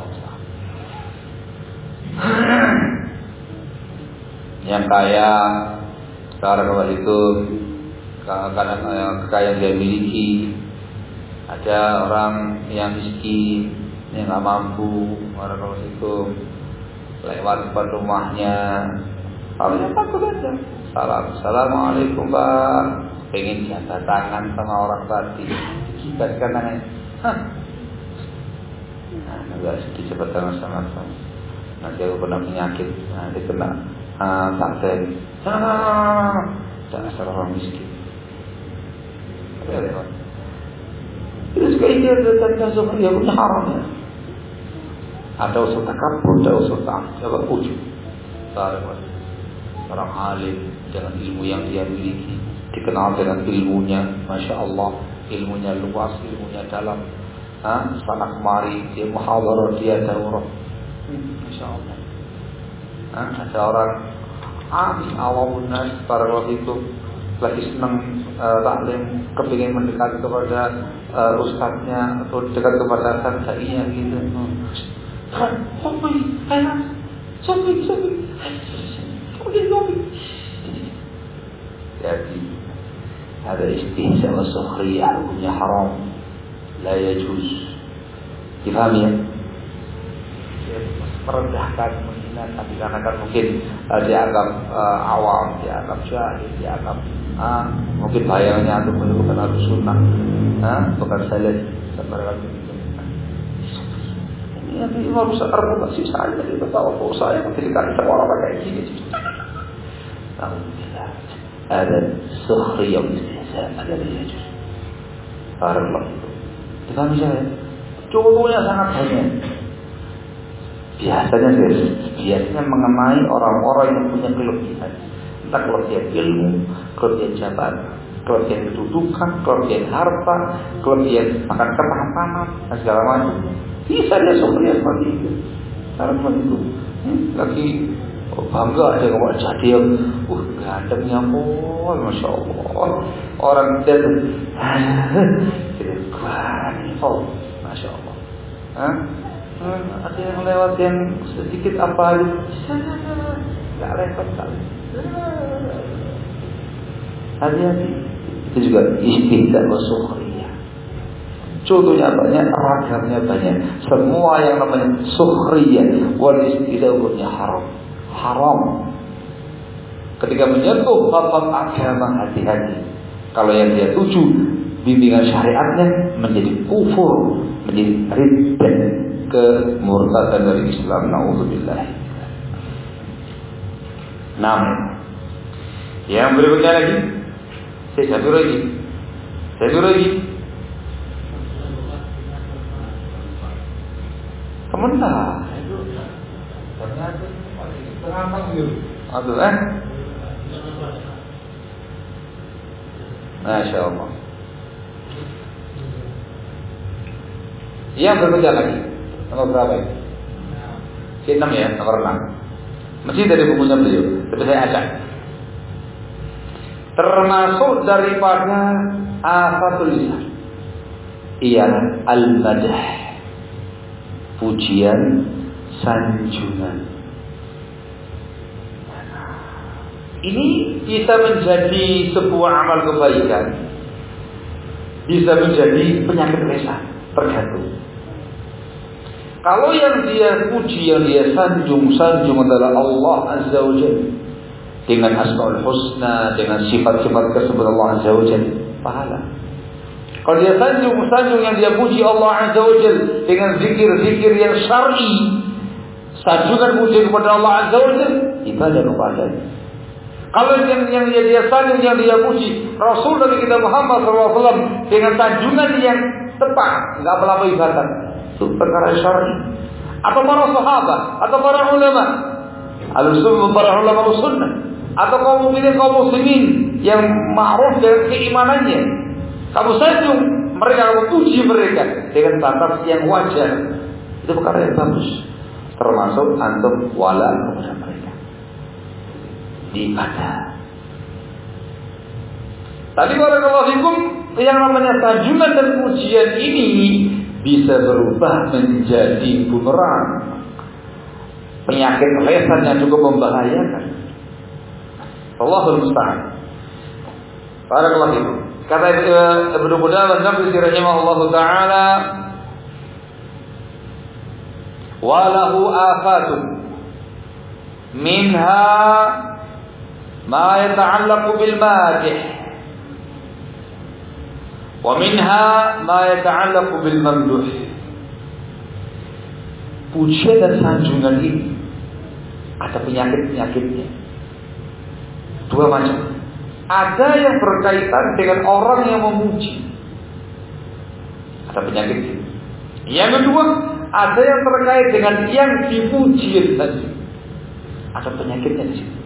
Yang kaya sekarang kalau itu kadang kekayaan dia miliki, ada orang yang miskin yang nggak mampu, orang kalau itu lewat depan rumahnya, kalau takut aja, salam, assalamualaikum Pak, pengen jaga tangan sama orang tadi, dikibaskan tangannya, hah, nah nggak sedih cepat tangan sama sama, nanti aku kena penyakit, nanti kena uh, sakit, ah, dasar orang miskin, lewat. Itu sekali dia tentang sesuatu yang punya haram ya. Ada usul takabur, ada usul ta'ala ujub. Orang alim dengan ilmu yang dia miliki, dikenal dengan ilmunya, masya Allah, ilmunya luas, ilmunya dalam. Ah, sana kemari dia muhadharah, dia daurah, hmm, masya Allah. Ah, ada orang alim awamun nas, para waktu itu lagi senang uh, taklim, kepingin mendekat kepada uh, ustadznya atau dekat kepada sang dai-nya gitu. Hmm. Sopi, ayah, sopi, sopi, sopi, sopi. Jadi ada istihza wa sukhriyah, hukumnya haram, la yajuz. Difahami ya? Merendahkan, menghinakan, dikarenakan mungkin uh, dianggap uh, awam, dianggap jahil, dianggap uh, mungkin bayangnya untuk menyebutkan harus sunnah, uh, bukan salaf, seperti nanti Imam besar reputasi saya, kita tahu bahwa saya ketika kita orang pakai gini. Alhamdulillah. Ada sukhriyah istihza, ada lejus. Barakallah itu. Kita misalnya, contohnya sangat banyak. Biasanya biasanya mengenai orang-orang yang punya kelebihan, entah kelebihan ilmu, kelebihan jabatan, kelebihan kedudukan, kelebihan harta, kelebihan makan ketahanan, dan segala macam. Bisa dia sukhriyah seperti itu. Harapan itu hmm, lagi oh, bangga aja kalau jadi yang uh gantengnya pun, masya Allah. Orang dia tuh jadi kuat, oh masya Allah. Hah? Hmm, ada yang lewat yang sedikit apa aja, nggak repot kali. Hati-hati. Itu juga istihza wa sukhriyah. Contohnya banyak, ragamnya banyak. Semua yang namanya sukhriyah wal istihza hukumnya haram. Haram. Ketika menyentuh bab agama, hati-hati. Kalau yang dia tuju bimbingan syariatnya menjadi kufur, menjadi riddah, kemurtadan dari Islam. Nauzubillah. Enam. Yang berikutnya lagi, saya satu lagi, satu lagi. Sementara. Aduh, eh? Masya Allah. Yang berikutnya lagi, nomor berapa ini? Si enam ya, nomor enam. Masih dari bukunya beliau, tapi saya acak. Termasuk daripada afatul lisan ialah al-madah, pujian, sanjungan. Ini bisa menjadi sebuah amal kebaikan, bisa menjadi penyakit lisan, tergantung. Kalau yang dia puji, yang dia sanjung, sanjung adalah Allah Azza wa Jalla dengan asmaul husna, dengan sifat-sifat tersebut Allah Azza wa Jalla, pahala. Kalau dia sanjung, sanjung yang dia puji Allah Azza wa Jalla dengan zikir-zikir yang syar'i, sanjungan puji kepada Allah Azza wa Jalla, ibadah kepadanya. Kalau yang, yang dia, dia sanjung, yang dia puji Rasul dari kita Muhammad shallallahu alaihi wasallam dengan sanjungan yang tepat, enggak apa-apa ibadah, itu perkara syar'i. Atau para sahabat, atau para ulama, al-sunnah, para ulama sunnah, atau kaum mukminin, kaum muslimin yang ma'ruf dengan keimanannya, kamu sanjung mereka, kamu puji mereka dengan batas yang wajar, itu perkara yang bagus. Termasuk antum wala kepada mereka di ibadah. Tapi barakallahu fikum, yang namanya sanjungan dan pujian ini bisa berubah menjadi bumerang, penyakit lisan yang cukup membahayakan. Allahul musta'an. Barakallahu fikum. Kata Ibnu Qudamah an-Nablusi rahimahullahu taala, walahu afatun minha ma yata'allaqu bil madih wa minha ma yata'allaqu bil mamduh. Pujian dan sanjungan ini ada penyakit-penyakitnya, dua macam. Ada yang berkaitan dengan orang yang memuji, ada penyakitnya. Yang kedua, ada yang terkait dengan yang dipuji tadi, ada penyakitnya di situ.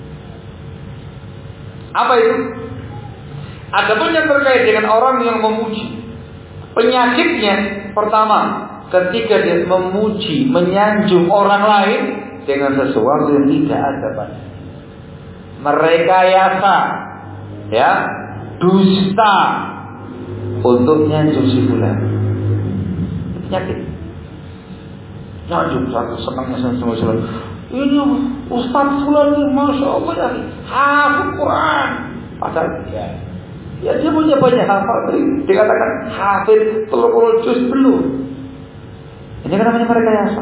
Apa itu? Ada pun yang terkait dengan orang yang memuji. Penyakitnya pertama, ketika dia memuji, menyanjung orang lain dengan sesuatu yang tidak ada pada merekayasa, ya, dusta untuk nyanjung si fulan. Penyakit. Nyanjung satu senangnya sama fulan. Ini Ustaz fulan ini masya Allah ya, hafal Quran. Padahal ya, ya dia punya banyak hafal, dikatakan hafid telur juz belum. Ini kan namanya merekayasa.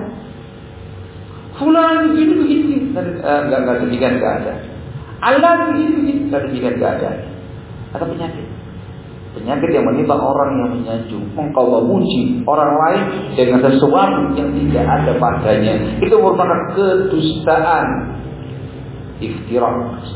Fulan begini begini, dan enggak enggak demikian keadaan. Allah begini begini, enggak demikian keadaan. Ada penyakit. Penyakit yang menimpa orang yang menyanjung, engkau memuji orang lain dengan sesuatu yang tidak ada padanya. Itu merupakan kedustaan, iftira.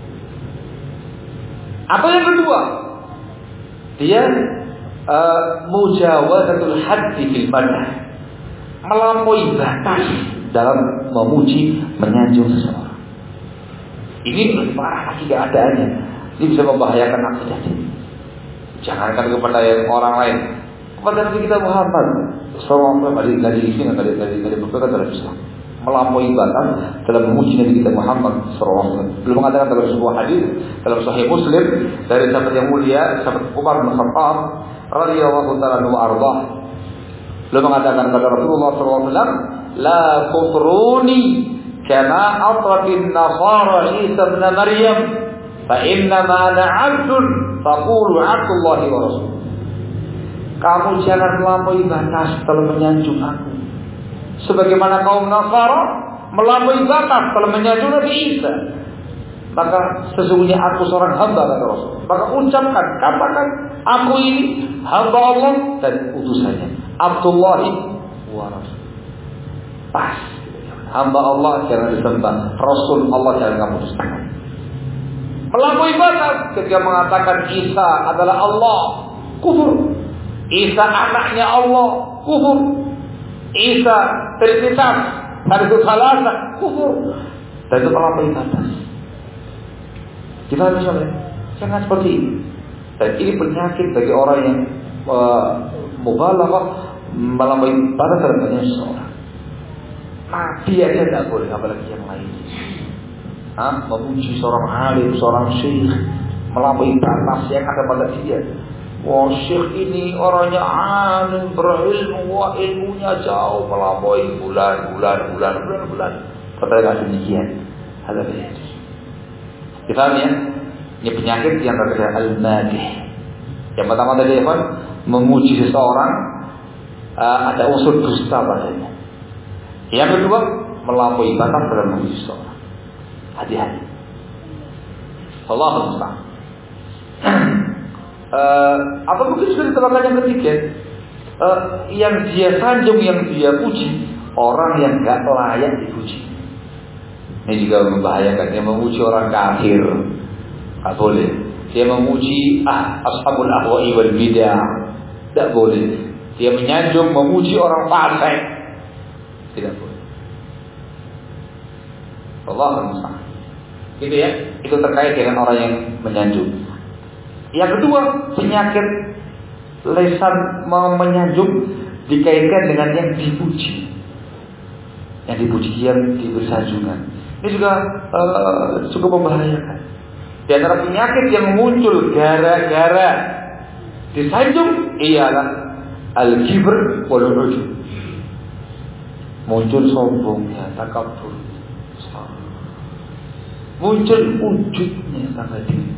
Apa yang kedua? Dia uh, mujawazatul haddi fil madah, melampaui batas dalam memuji, menyanjung seseorang. Ini lebih parah lagi keadaannya. Ini bisa membahayakan akidah. Jangankan kepada yang orang lain, kepada Nabi kita Muhammad sallallahu alaihi wasallam, dari sini dari dari dari berkata dalam Islam. melampaui batas dalam memuji Nabi kita Muhammad sallallahu alaihi wasallam. Beliau mengatakan dalam sebuah hadis dalam Sahih Muslim dari sahabat yang mulia, sahabat Umar bin Khattab radhiyallahu ta'ala anhu arbah. Beliau mengatakan kepada Rasulullah sallallahu alaihi wasallam, "La tutruni kama atratin nasara Isa ibn Maryam, fa inna ma ana 'abdun faqulu 'abdullahi wa rasul." Kamu jangan melampaui batas dalam menyanjung aku, sebagaimana kaum Nasara melampaui batas dalam menyanjung Nabi Isa. Maka sesungguhnya aku seorang hamba, kata Rasul. Maka ucapkan, katakan, aku ini hamba Allah dan utusannya, Abdullahi wa Rasul. Pas. Hamba Allah jangan disembah, Rasul Allah jangan kamu dustakan. Melampaui batas ketika mengatakan Isa adalah Allah, kufur. Isa anaknya Allah, kufur. Isa Trinitas, Salisus Salasa, kufur. Dan itu melampaui batas. Kita misalnya jangan seperti ini. Dan ini penyakit bagi orang yang uh, mubalaghah, melampaui batas dalam seseorang. Nabi aja tidak boleh, apalagi yang lain. Hah? Memuji seorang alim, seorang syekh, melampaui batas yang ada pada dia. Wah, syekh ini orangnya alim, berilmu, wah ilmunya jauh melampaui bulan, bulan, bulan, bulan, bulan. Katakan demikian. Ada begitu. Misalnya, ini penyakit yang terkait al-madih. Yang pertama tadi apa? Memuji seseorang, uh, ada unsur dusta padanya. Yang kedua, melampaui batas dalam memuji seseorang. Hati-hati. Allahu musta'an. Uh, atau mungkin sudah diterangkan yang ketiga, uh, yang dia sanjung, yang dia puji orang yang gak layak dipuji. Ini juga membahayakan. Dia memuji orang kafir, gak boleh. Dia memuji ah, ashabul ahwa'i wal bidah, tidak boleh. Dia menyanjung, memuji orang fasik, tidak boleh. Allahu musta'an. Gitu ya. Itu terkait dengan orang yang menyanjung. Yang kedua, penyakit lesan mau menyanjung dikaitkan dengan yang dipuji, yang dipuji, yang diberi sanjungan. Ini juga uh, cukup membahayakan. Di antara penyakit yang muncul gara-gara disanjung ialah al-kibr wal ujub. Muncul sombongnya, takabur, muncul wujudnya sampai diri.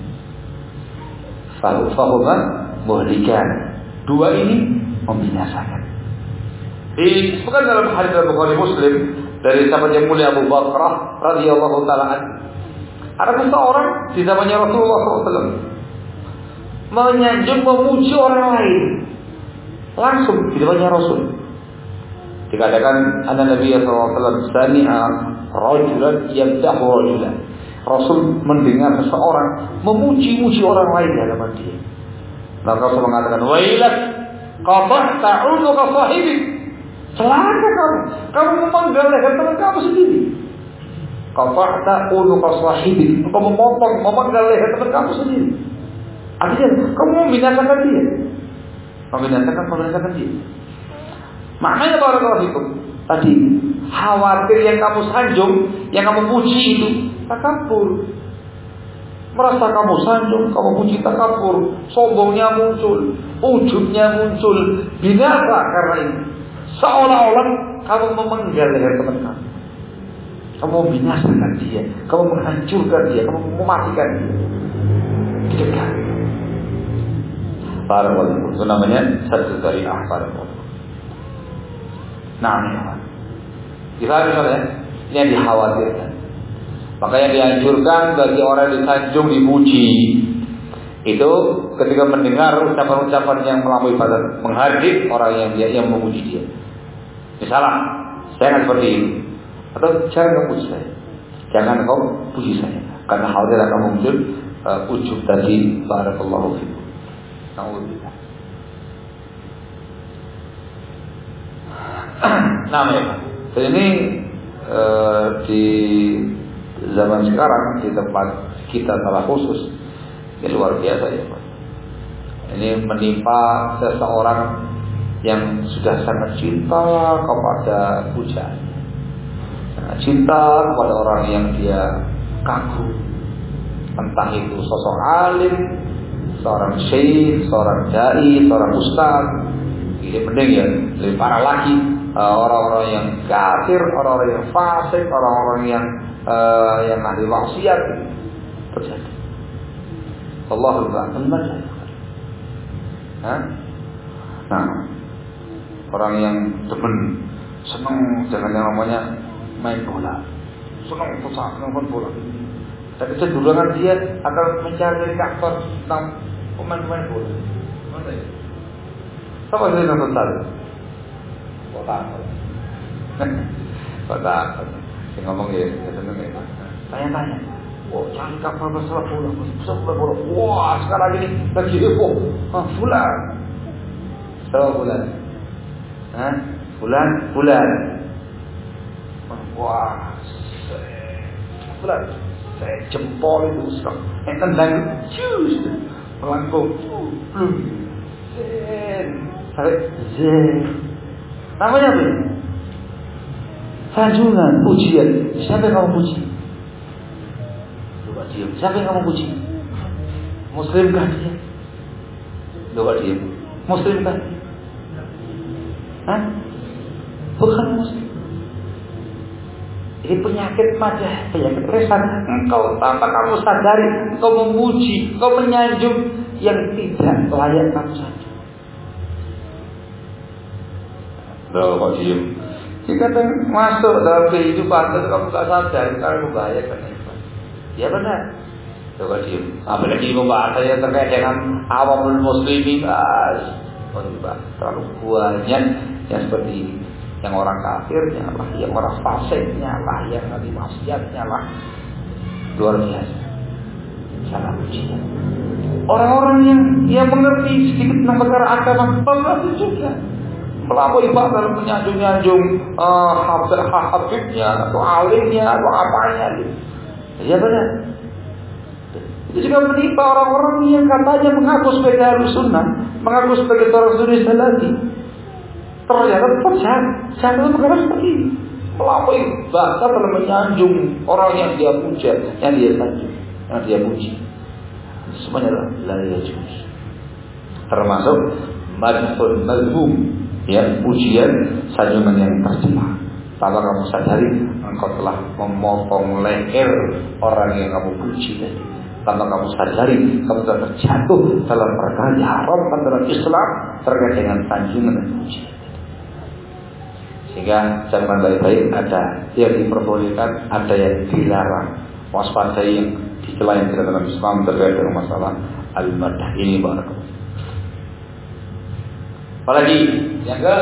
Fahuman muhlikan. Dua ini membinasakan. Disebutkan dalam hadis Bukhari Muslim dari sahabat yang mulia Abu Bakrah radhiyallahu taala anhu. Ada seseorang di zamannya Rasulullah shallallahu alaihi wasallam menyanjung, memuji orang lain langsung di depannya Rasul. Dikatakan anna Nabi sallallahu alaihi wasallam sami'a rajulan yamdahu rajulan. Rasul mendengar seseorang memuji-muji orang lain di hadapan dia. Maka Rasul mengatakan, "Wailak, qata'ta 'unuqa sahibik." Celaka kamu, kamu memanggal leher teman kamu sendiri. Qata'ta 'unuqa sahibik. Kamu memotong, memanggal leher teman kamu sendiri. Artinya kamu membinasakan dia. Membinasakan, membinasakan dia. Maknanya barakallahu fikum. Tadi khawatir yang kamu sanjung, yang kamu puji itu takabur. Merasa kamu sanjung, kamu puji, takabur, sombongnya muncul, ujubnya muncul, binasa karena ini. Seolah-olah kamu memenggal leher teman kamu. Kamu membinasakan dia, kamu menghancurkan dia, kamu mematikan dia. Dicegah. Barakallahu. Itu namanya satu dari akhbar. Nah, kita misalnya ini yang dikhawatirkan. Maka yang dianjurkan bagi orang yang disanjung, dipuji, itu ketika mendengar ucapan-ucapan yang melampaui batas, menghardik orang yang dia yang memuji dia. Misalnya, saya akan seperti ini, atau jangan kamu puji saya, jangan kau puji saya, karena khawatir akan muncul uh, ujub tadi. Barakallahu fikum. Alhamdulillah. Nah, ya. Jadi ini e, di zaman sekarang di tempat kita salah khusus, ini luar biasa ya Pak. Ini menimpa seseorang yang sudah sangat cinta kepada pujaan, cinta kepada orang yang dia kagum, entah itu sosok alim, seorang syekh, seorang dai, seorang ustaz. Ini penting ya, lebih parah lagi orang-orang yang kafir, orang-orang yang fasik, orang-orang yang uh, yang ahli maksiat terjadi. Allahul Akbar. Nah, orang yang demen, senang dengan yang namanya main bola, senang futsal, nonton bola. Tapi kecenderungan dia akan mencari faktor tentang pemain-pemain bola. Mana ya? Siapa yang nonton futsal? Kota. Kota. Yang ngomong ya, senang ya. Tanya-tanya. Oh, cari kabar masalah bola, masalah bola. Wah, sekarang ini lagi heboh. Ah, fulan. Siapa fulan? Hah? Fulan, fulan. Wah, fulan. Saya jempol itu sekarang. Yang tendang, cus, melangkung, belum. Zen, tarik, zen. Namanya apa? Sanjungan, pujian. Siapa yang kamu puji? Coba diam. Siapa yang kamu puji? Muslimkah dia? Coba diam. Muslimkah? Hah? Bukan muslim. Ini penyakit madah, penyakit lesan. Engkau tanpa kamu sadari, engkau memuji, engkau menyanjung yang tidak layak kamu sanjung. Loh, kok diam? Jika masuk dalam kehidupan, itu kamu tak sadar, karena membahayakan. Ya benar. Coba diam. Apalagi membahas yang terkait dengan awamul muslimin, terlalu banyak yang seperti ini. Yang orang kafirnya lah, yang orang fasiknya lah, yang ahli maksiatnya lah. Luar biasa. Salah ujian. Orang-orang yang yang mengerti sedikit tentang perkara agama, bangga juga. Melampaui dalam menyanjung-nyanjung uh, habibnya atau alimnya atau apanya gitu. Ya benar. Itu juga menimpa orang-orang yang katanya mengaku sebagai Ahlus Sunnah, mengaku sebagai seorang suri salafi. Ternyata percaya, saya itu perkara seperti ini. Melampaui bahasa dalam menyanjung orang yang dia puja, yang dia sanjung, yang dia puji. Semuanya adalah la yajuz. Termasuk madhul mazmum, ya, pujian sanjungan yang tercela. Tanpa kamu sadari, engkau telah memotong leher orang yang kamu puji tadi. Tanpa kamu sadari, kamu telah terjatuh dalam perkara yang diharamkan dalam Islam terkait dengan sanjungan dan pujian. Sehingga jangan baik-baik, ada yang diperbolehkan, ada yang dilarang. Waspadai yang dicela yang tidak dalam Islam terkait dengan masalah al-madah ini, barakallahu. Apalagi yang ke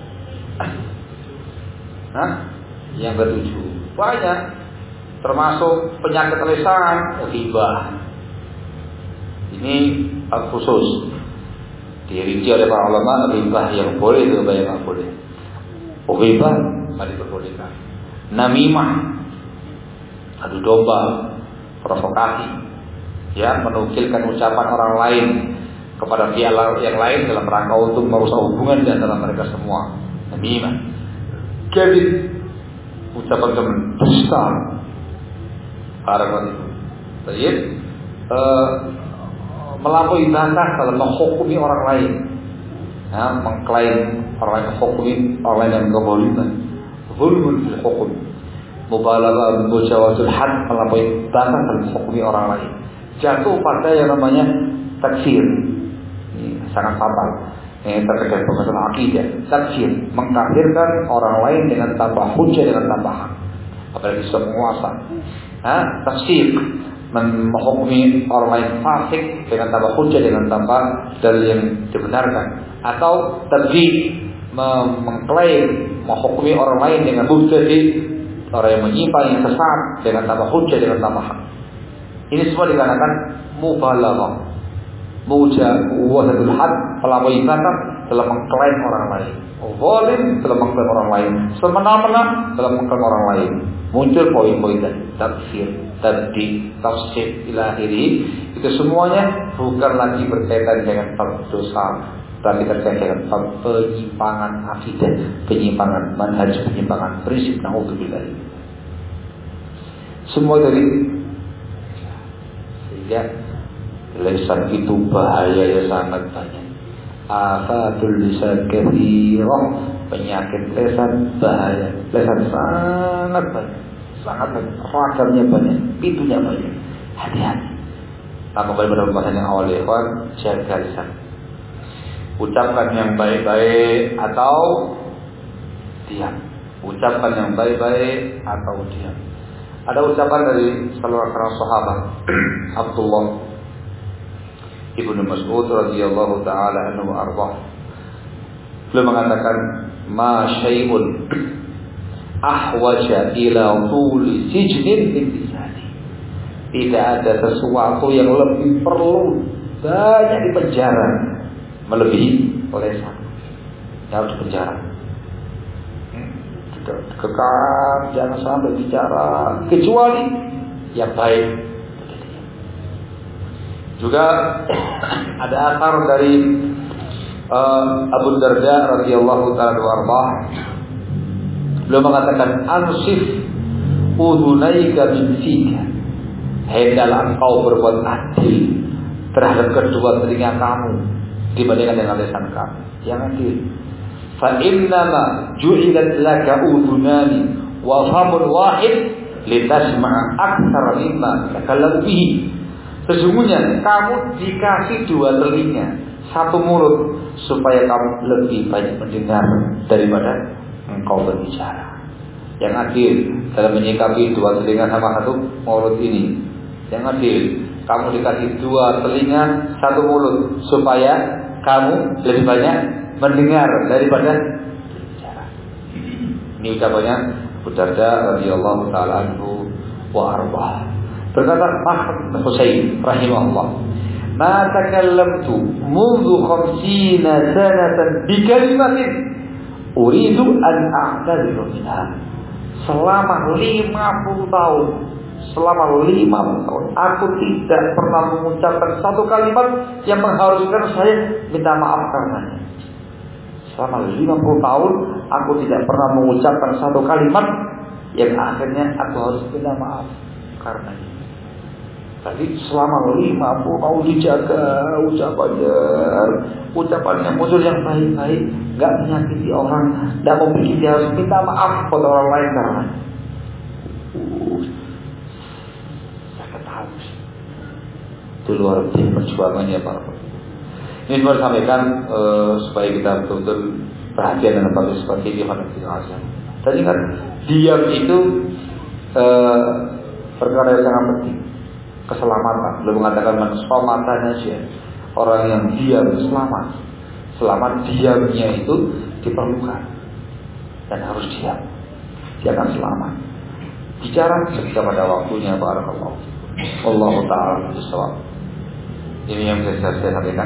Hah? Yang ketujuh, banyak termasuk penyakit lisan, ghibah. Ini khusus dirinci oleh para ulama, ghibah yang boleh itu yang tidak boleh. Ghibah tidak diperbolehkan. Namimah, adu domba, provokasi, ya, menukilkan ucapan orang lain kepada pihak yang lain dalam rangka untuk merusak hubungan di antara mereka semua. Namimah, kadhib, ucapan teman dusta, karena itu, uh, melampaui batas dalam menghukumi orang lain, ya, mengklaim orang lain, menghukumi orang lain dengan kezaliman, zulmun fil hukum, mubalaghah, mujawazul had, melampaui batas dalam menghukumi orang lain, jatuh pada yang namanya takfir. Ini sangat fatal. Ini terkait dengan akidah, takfir, mengkafirkan orang lain dengan tanpa hujah, dengan tanpa hak, apalagi seorang penguasa. Ha? Tafsir, menghukumi orang lain fasik dengan tanpa hujah, dengan tanpa dalil yang dibenarkan, atau tadbir, mengklaim menghukumi orang lain dengan mubtadi, orang yang menyimpang, yang sesat, dengan tanpa hujah, dengan tanpa hak. Ini semua dikatakan mubalaghah, mujawazul had, melampaui batas dalam mengklaim orang lain, zalim dalam mengklaim orang lain, semena-mena dalam mengklaim orang lain. Muncul poin-poin dan tafsir, tadi tafsir ila akhiri, itu semuanya bukan lagi berkaitan dengan dosa, tapi terkait dengan penyimpangan akidah, penyimpangan manhaj, penyimpangan prinsip. Nauzubillah. Semua dari sehingga lisan itu bahayanya sangat banyak. Afatul lisan katsirah, penyakit lisan bahaya. Lisan sangat banyak, sangat banyak. Ragamnya banyak, pintunya banyak. Hati-hati. Nah, kembali pada pembahasan yang awal, ikhwan, jaga lisan. Ucapkan yang baik-baik atau diam. Ucapkan yang baik-baik atau diam. Ada ucapan dari salah seorang sahabat Abdullah Ibnu Mas'ud radhiyallahu taala anhu arbah. Beliau mengatakan, "Ma syai'un ahwaja ila tuli sijnin min lisani." Tidak ada sesuatu yang lebih perlu banyak di penjara melebihi lisan. Yang harus penjara. Kekang, jangan sampai bicara kecuali yang baik. Juga ada asar dari uh, Abu Darda radhiyallahu taala anhu. Beliau mengatakan, "Ansif udunaika min fika." Hendaklah engkau berbuat adil terhadap kedua telinga kamu dibandingkan dengan lisan kamu. Yang adil. Fa innama ju'ilat laka udunani wa famun wahid litasma'a aktsara mimma takallamu bihi. Sesungguhnya kamu dikasih dua telinga, satu mulut, supaya kamu lebih banyak mendengar daripada engkau berbicara. Yang adil dalam menyikapi dua telinga sama satu mulut ini. Yang adil, kamu dikasih dua telinga, satu mulut, supaya kamu lebih banyak mendengar daripada berbicara. Ini ucapannya Abu Darda radhiyallahu taala anhu wa arbah. Berkata Ahmad Husain rahimahullah, "Ma takallamtu mundu khamsina sanatan bi kalimatin uridu an a'tadiru minha." Selama lima puluh tahun, selama lima puluh tahun aku tidak pernah mengucapkan satu kalimat yang mengharuskan saya minta maaf karenanya. Selama lima puluh tahun aku tidak pernah mengucapkan satu kalimat yang akhirnya aku harus minta maaf karenanya. Tadi selama lima puluh tahun dijaga ucapannya, ucapannya muncul yang baik-baik, nggak menyakiti orang, nggak membuat dia harus minta maaf pada orang lain karena uh, sakit hati. Itu luar biasa perjuangannya Pak. Ini cuma sampaikan uh, supaya kita betul-betul perhatian dan bagus seperti ini pada kita. Tadi kan diam itu uh, perkara yang sangat penting. Keselamatan. Belum mengatakan manusia saja. Orang yang diam selamat. Selamat diamnya itu diperlukan dan harus diam. Dia akan selamat. Bicara ketika pada waktunya. Barakallahu. Wallahu ta'ala bishawab. Ini yang bisa saya sampaikan.